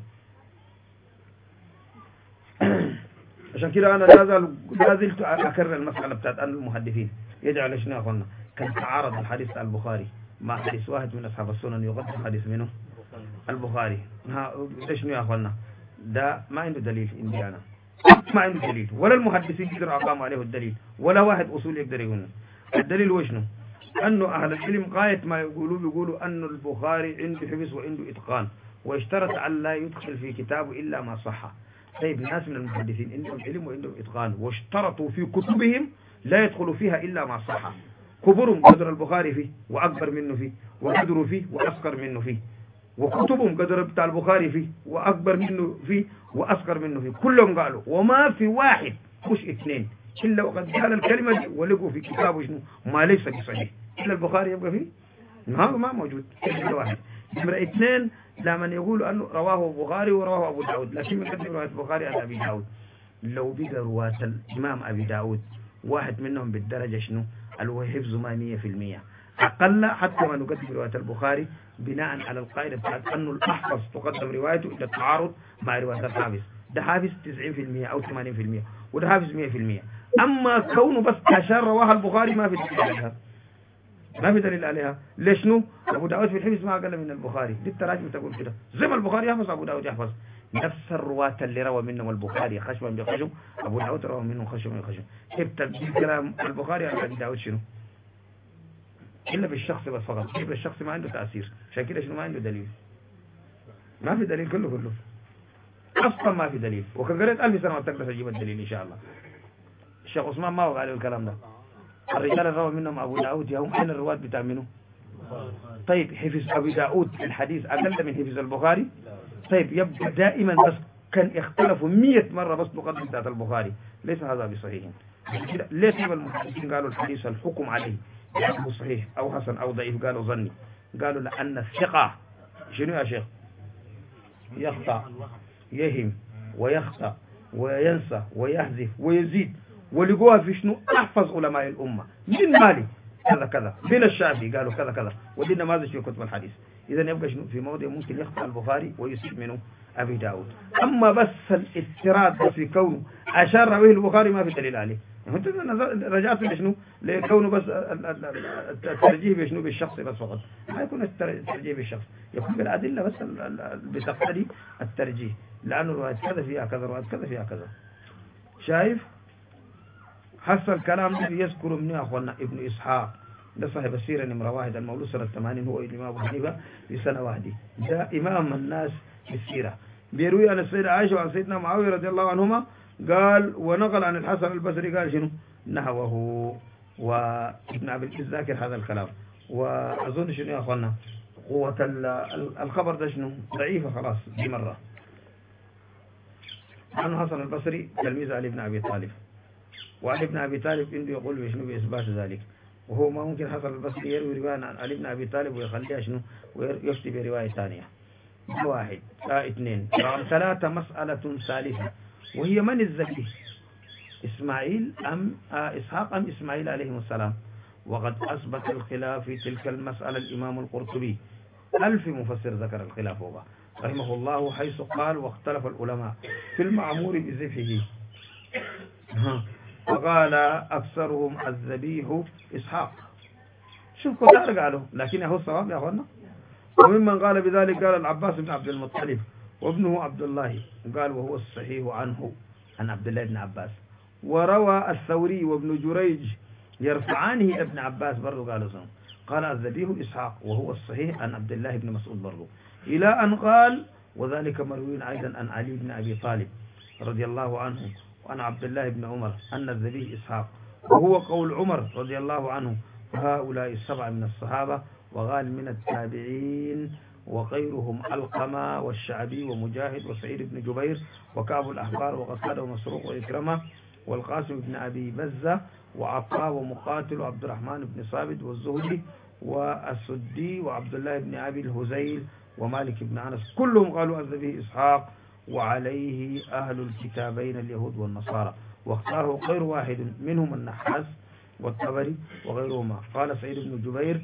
عشان كده أنا لازلت أكرر المسألة بتاعت أن المحدثين يجعل شنو يا أخوانا كان تعارض الحديث البخاري مع حديث واحد من أصحاب السنن يقدم حديث منه البخاري ده شنو يا أخوانا ده ما عنده دليل عندي أنا ما عنده دليل ولا المحدثين يقدروا أقاموا عليه الدليل ولا واحد أصول يقدر يقول الدليل وشنو أنه أهل العلم غاية ما بيقولوا أن البخاري عنده حفظ وعنده إتقان واشترط أن لا يدخل في كتابه إلا ما صح. طيب ناس من المحدثين عندهم علم وعندهم إتقان واشترطوا في كتبهم لا يدخلوا فيها إلا ما صح. كبرهم قدر البخاري فيه وأكبر منه فيه وقدروا فيه وأصغر منه فيه وكتبهم قدر بتاع البخاري فيه وأكبر منه فيه وأصغر منه فيه كلهم قالوا وما في واحد مش اثنين إلا وقد قال الكلمة دي ولقوا في كتابه شنو ما ليس بصحيح إلا البخاري يبقى فيه ما موجود إلا واحد. نمرة اثنين لما يقولوا أنه رواه البخاري ورواه أبو داود لكن من قدم رواية البخاري على أبي داود لو بقى رواة الإمام أبي داود واحد منهم بالدرجة شنو اللي حفظه ما 100% أقل حتى ما نقدم رواية البخاري بناء على القاعدة بتاعت أنه الأحفظ تقدم روايته إلى التعارض مع رواية الحافظ ده حافظ 90% أو 80% وده حافظ 100%. أما كونه بس أشار رواها البخاري ما في دليل عليها ما في دليل عليها. ليش نو أبو داود في الحفظ ما أقل من البخاري دي التراجم تقول كده زي ما البخاري يحفظ أبو داود يحفظ نفس الرواة اللي روى منهم البخاري خشما بخشم أبو داود روى منهم خشما بخشم. ابتدى كلام البخاري على أبي داود شنو إلا بالشخص بس فقط إلا بالشخص ما عنده تأثير عشان كده شنو ما عنده دليل ما في دليل كله أصلا ما في دليل وكقريت 1000 سنة وتقدر تجيب الدليل إن شاء الله. الشيخ عثمان ما وقع له الكلام ده الرجال الروى منهم أبو داود يهم أين الرواة بتاع منه. طيب حفظ أبي داود الحديث أقل من حفظ البخاري. طيب يبقى دائما بس كان اختلفوا 100 مرة بس مقدم بتاعت البخاري ليس هذا بصحيح. ليه طيب المحدثين قالوا الحديث الحكم عليه هو صحيح أو حسن أو ضعيف قالوا ظني قالوا لأن الثقة شنو يا شيخ يخطأ يهم ويخطأ وينسى ويحذف ويزيد ولقوها في شنو أحفظ علماء الأمة من مالك كذا كذا من الشافعي قالوا كذا كذا ودينا ماذا في كتب الحديث. إذا يبقى شنو في موضع ممكن يخطأ البخاري ويصيب منه أبي داود. أما بس الاستراد في كونه أشار به البخاري ما في دليل عليه. انت رجعت لشنو لكونه بس الترجيح بشنو بالشخص بس فقط ما يكون الترجيح بالشخص يكون بالأدلة بس بتقتضي الترجيح لأنه رواية كذا فيها كذا رواية كذا فيها كذا. شايف حصل الكلام الذي يذكر منه أخونا ابن إسحاق ده صاحب السيرة نمرة 1 المولود سنة 80 هو الإمام أبو حنيفة في سنة واحدة ده إمام الناس في السيرة بيروي عن السيدة عائشة وعن سيدنا معاوية رضي الله عنهما قال ونقل عن الحسن البصري قال شنو نحوه وابن عبد العزيز ذاكر هذا الكلام وأظن شنو يا أخوانا قوة الخبر ده شنو ضعيفة خلاص بمرة. عنه حسن البصري تلميذ علي بن أبي طالب وعلي بن أبي طالب عنده يقول بشنو بإثبات ذلك وهو ما ممكن حسن البصري يروي رواية عن علي بن أبي طالب ويخليها شنو ويفتي برواية ثانية. واحد اثنين رقم 3 مسألة ثالثة وهي من الذكي إسماعيل أم إسحاق أم إسماعيل عليهم السلام. وقد أثبت الخلاف في تلك المسألة الإمام القرطبي 1000 مفسر ذكر الخلاف هو رحمه الله حيث قال واختلف العلماء في المعمور بذبحه فقال أكثرهم الذبيح إسحاق. شوف كتار قالوا لكن هو الصواب يا أخوانا. وممن قال بذلك قال العباس بن عبد المطلب وابنه عبد الله قال وهو الصحيح عنه عن عبد الله بن عباس. وروى الثوري وابن جريج يرفعانه ابن عباس برضو قالوا سنة. قال الذبيح إسحاق وهو الصحيح عن عبد الله بن مسعود برضو إلى أن قال وذلك مروي أيضا عن علي بن أبي طالب رضي الله عنه وعن عبد الله بن عمر أن الذبيح إسحاق وهو قول عمر رضي الله عنه. وهؤلاء 7 من الصحابة وغال من التابعين وغيرهم علقمة والشعبي ومجاهد وسعيد بن جبير وكعب الأحبار وقتادة ومسروق وإكرمة والقاسم بن أبي بزة وعطاء ومقاتل وعبد الرحمن بن صابت والزهري والسدي وعبد الله بن أبي الهزيل ومالك بن أنس كلهم قالوا أذ به إسحاق وعليه أهل الكتابين اليهود والنصارى، واختاره غير واحد منهم النحاس والطبري وغيرهما. قال سعيد بن جبير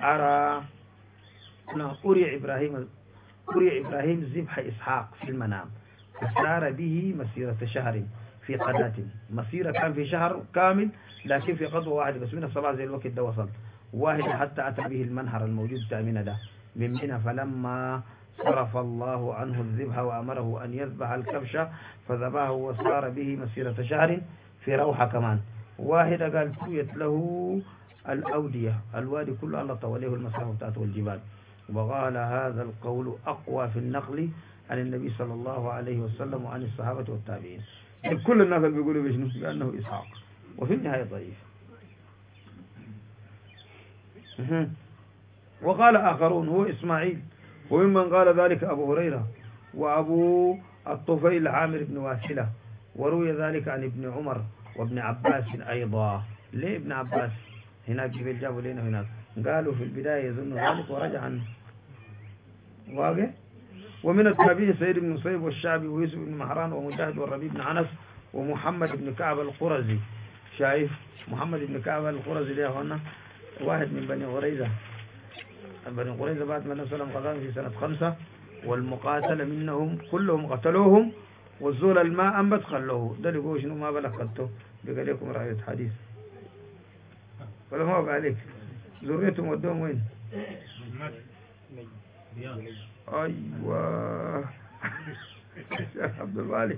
أري إبراهيم ذبح إسحاق في المنام فسار به مسيرة شهر في قداة، مسيرة كان في شهر كامل لكن في قدوة واحدة بس من الصباح زي الوقت ده وصل واحد حتى أتى به المنهر الموجود تأمين ده من منى، فلما صرف الله عنه الذبح وأمره أن يذبح الكبش فذبحه وسار به مسيرة شهر في روحة كمان. واحد قال تويت له الأودية الوادي كله الله طوله المسافة بتاعته والجبال. وقال هذا القول أقوى في النقل عن النبي صلى الله عليه وسلم وعن الصحابة والتابعين. كل الناس اللي بيقولوا بشنو بأنه إسحاق، وفي النهاية ضعيف. وقال آخرون هو إسماعيل، وممن قال ذلك أبو هريرة وأبو الطفيل عامر بن واسلة، وروي ذلك عن ابن عمر وابن عباس أيضا. ليه ابن عباس هناك جبل جابوا لنا هناك قالوا في البداية يظن ذلك ورجع عنه واقع. ومن التابعين سيد بن مصيب والشعبي ويوسف بن مهران ومجاهد والربيع بن عنس ومحمد بن كعب القرزي. شايف محمد بن كعب القرزي ده هنا واحد من بني قريظة. بني قريظة بعد ما النبي صلى الله عليه وسلم قتلهم في سنة 5 والمقاتل منهم كلهم قتلوهم والزول الماء أنبت خلوه. ده اللي يقول شنو ما بلغ قتلته بقى لكم رأية حديث ولا ما بقى عليك ذريتهم ودوهم وين؟ أيوة شيخ عبد المالك.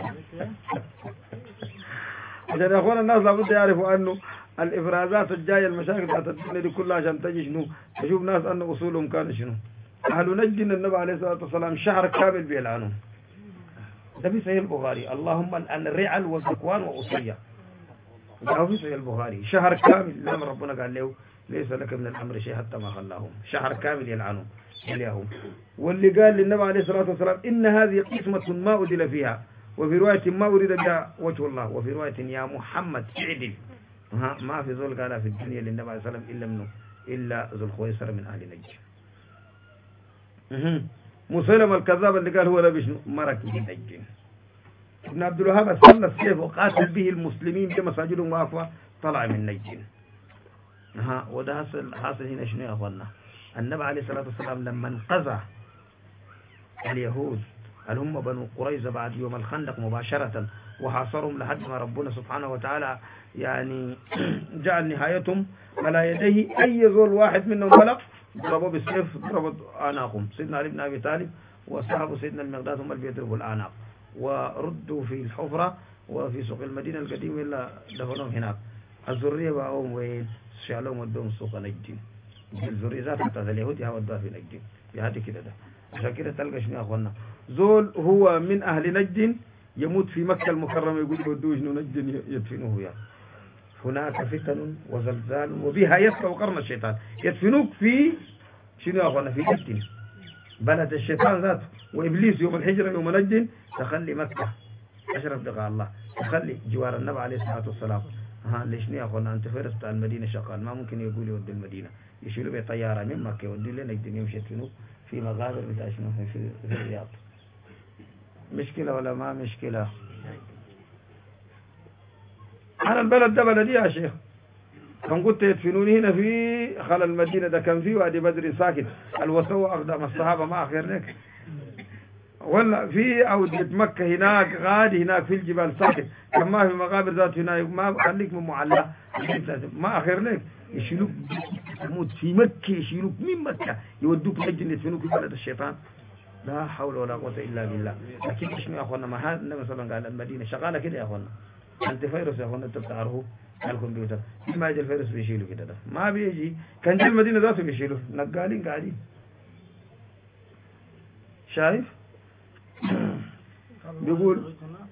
عشان يا أخوانا الناس لابد يعرفوا أنه الإفرازات الجاية المشاكل بتاعت الدنيا دي كلها عشان تجي شنو تشوف ناس أن أصولهم كانوا شنو. أهل نجد النبي عليه الصلاة والسلام شهر كامل بيلعنون. ده في صحيح البخاري اللهم الآن الرعل والذكوان وأصية ده في صحيح البخاري شهر كامل لما ربنا قال له ليس لك من الأمر شيء حتى ما خلاهم شهر كامل يلعنون اليهود. واللي قال للنبي عليه الصلاة والسلام إن هذه قسمة ما أدل فيها وفي رواية ما أريد بها وجه الله وفي رواية يا محمد اعدل. ما في ذول قالها في الدنيا للنبي عليه الصلاة والسلام إلا منه إلا ذو الخويصر من أهل نجد. مسلم الكذاب اللي قال هو لا بشنو مرك من نجد. ابن عبد الوهاب استنى السيف وقاتل به المسلمين بمساجدهم واقفة طلع من نجد. وده حاصل هنا شنو يا أخوانا النبي عليه الصلاة والسلام لما انقذ اليهود اللي هم بنو قريظة بعد يوم الخندق مباشرة وحاصرهم لحد ما ربنا سبحانه وتعالى يعني جعل نهايتهم على يديه أي زول واحد منهم بلغ ضربوا بالسيف ضربوا أعناقهم. سيدنا علي بن أبي طالب وصحابه سيدنا المقداد هم اللي بيضربوا الأعناق وردوا في الحفرة وفي سوق المدينة القديمة إلا دفنهم هناك. الذرية بقوم وين شالوهم ودوهم سوق نجدين. الذرية ذات بتاعت اليهود ودوها في نجدين بهذه كده ده. عشان كده تلقى شنو يا أخوانا زول هو من أهل نجد يموت في مكة المكرمة يقول يودوه شنو نجد يدفنوه يعني. هناك فتن وزلزال وبها يسقى قرن الشيطان يدفنوك في شنو يا أخوانا في نجد بلد الشيطان ذاته. وإبليس يوم الحجرة يوم نجد تخلي مكة 10 دقاء الله تخلي جوار النبي عليه الصلاة والسلام. ليش يا أخوانا أنت فارس بتاع المدينة شغال ما ممكن يقول يودي المدينة يشيلوا بطيارة من مكة يودي لنا نجد يمشي يدفنوه في مغابر بتاع شنو في الرياض. مشكلة ولا ما مشكلة؟ أنا البلد ده بلدي يا شيخ كان قلت يدفنوني هنا في خلال المدينة ده كان في وادي بدر ساكن الوسوى أقدام الصحابة ما أخير لك ولا في أودية مكة هناك غادي هناك في الجبال ساكن كان ما في مغابر ذات هناك ما خليك من معلّة ما أخير لك يشيلوك تموت في مكة يشيلوك من مكة يودوك نجد يدفنوك في بلد الشيطان. لا حول ولا قوة إلا بالله. لكن إيش يا أخوانا ما هذا النبي صلى الله عليه وسلم قال المدينة شغالة كده يا أخوانا. أنت فيروس يا أخوانا أنت بتعرفه على الكمبيوتر ما يجي الفيروس بيشيله كده ده ما بيجي كان جاي المدينة ذاته بيشيله نقالين قاعدين شايف بيقول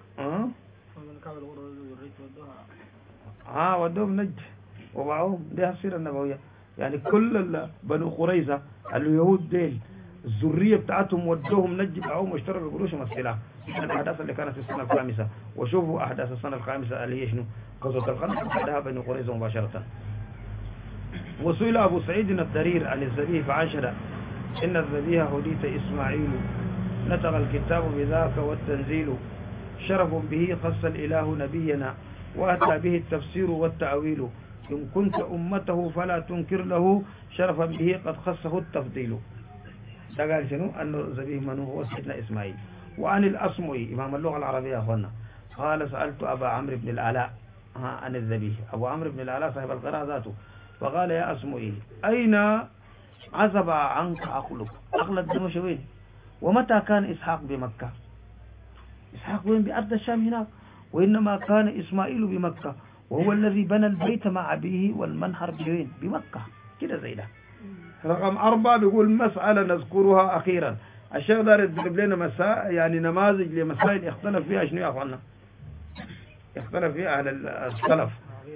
ودوهم نجد وبعوهم دي السيرة النبوية يعني كل بنو قريظة اليهود ديل الذرية بتاعتهم ودوهم نجد معهم واشتروا بقروشهم السلاح من الأحداث اللي كانت في السنة الخامسة. وشوفوا أحداث السنة الخامسة اللي هي شنو؟ غزوة الخندق بعدها بني قريظة مباشرة. وسئل أبو سعيد الضرير عن الذبيح فأنشد: إن الذبيح هديت إسماعيل، نطق الكتاب بذاك والتنزيل، شرف به خص الإله نبينا، وأتى به التفسير والتأويل، إن كنت أمته فلا تنكر له، شرفا به قد خصه التفضيل. ده قال شنو؟ أن الذبيح من هو سيدنا إسماعيل. وعن الأصمعي إمام اللغة العربية يا أخوانا قال: سألت أبا عمرو بن العلاء عن الذبيح. أبو عمرو بن العلاء صاحب القراءة ذاته، فقال: يا أصمعي أين عزب عنك أخلق؟ أخلق دمشق وين؟ ومتى كان إسحاق بمكة؟ إسحاق وين؟ بأرض الشام هناك، وإنما كان إسماعيل بمكة، وهو الذي بنى البيت مع أبيه والمنحر بوين؟ بمكة. كده زي ده. رقم 4 بيقول: مسألة نذكرها أخيرا. الشيخ دار يضرب لنا مسائل، يعني نماذج لمسائل اختلف فيها شنو يا أخوانا؟ اختلف فيها أهل السلف.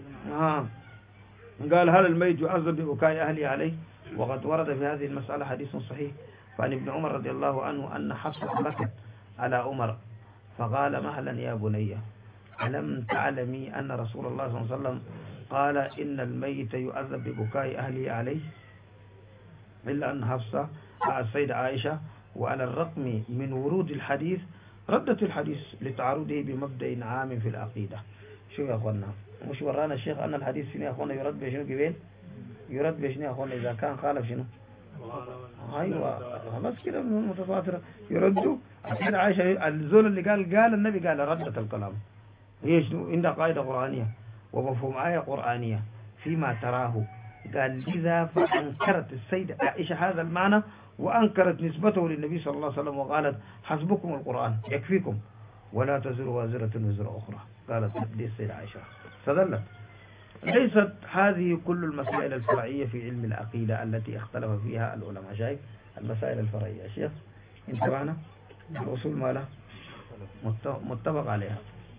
قال: هل الميت يعذب ببكاء أهله عليه؟ وقد ورد في هذه المسألة حديث صحيح، فعن ابن عمر رضي الله عنه أن حفصة بكت على عمر فقال: مهلا يا بني، ألم تعلمي أن رسول الله صلى الله عليه وسلم قال: إن الميت يعذب ببكاء أهله عليه؟ إلا أن حفصة السيدة عائشة وعلى الرقم من ورود الحديث ردت الحديث لتعارضه بمبدأ عام في العقيدة. شو يا أخوانا؟ مش ورانا الشيخ أن الحديث شنو يا أخوانا يرد بشنو كيفين؟ يرد بشنو يا أخوانا إذا كان خالف شنو؟ أيوة خلاص كده متفاترة يردوا. السيدة عائشة الزول اللي قال النبي قال ردت الكلام. هي شنو؟ عندها قاعدة قرآنية ومفهوم آية قرآنية فيما تراه. قال: لذا فأنكرت السيدة عائشة هذا المعنى، وأنكرت نسبته للنبي صلى الله عليه وسلم، وقالت: حسبكم القرآن يكفيكم، ولا تزر وازرة وزر أخرى. قالت دي السيدة عائشة استدلت. ليست هذه كل المسائل الفرعية في علم العقيدة التي اختلف فيها العلماء. شايف المسائل الفرعية يا شيخ انتبهنا؟ الأصول مالها متفق عليها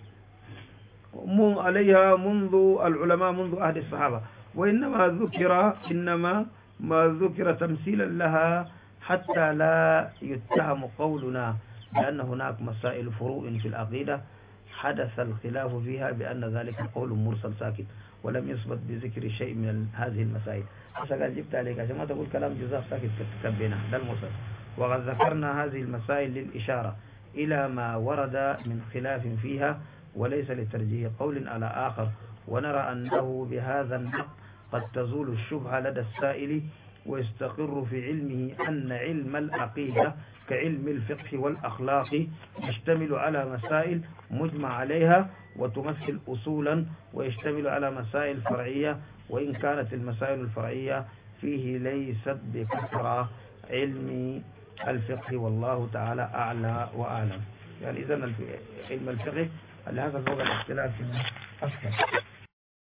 منذ العلماء منذ عهد الصحابة، وإنما ما ذكر تمثيلا لها حتى لا يتهم قولنا بأن هناك مسائل فروع في العقيدة حدث الخلاف فيها بأن ذلك قول مرسل ساكت ولم يثبت بذكر شيء من هذه المسائل. قال جبت عليك عشان ما تقول كلام جزاف ساكت تكبينا ده المرسل. وقد ذكرنا هذه المسائل للإشارة إلى ما ورد من خلاف فيها وليس لترجيح قول على آخر، ونرى أنه بهذا النقد قد تزول الشبهة لدى السائل ويستقر في علمه أن علم العقيدة كعلم الفقه والأخلاق يشتمل على مسائل مجمع عليها وتمثل أصولا، ويشتمل على مسائل فرعية وإن كانت المسائل الفرعية فيه ليست بكثرة علم الفقه، والله تعالى أعلى وأعلم. يعني إذن علم الفقه لهذا فوق الاختلاف أكثر.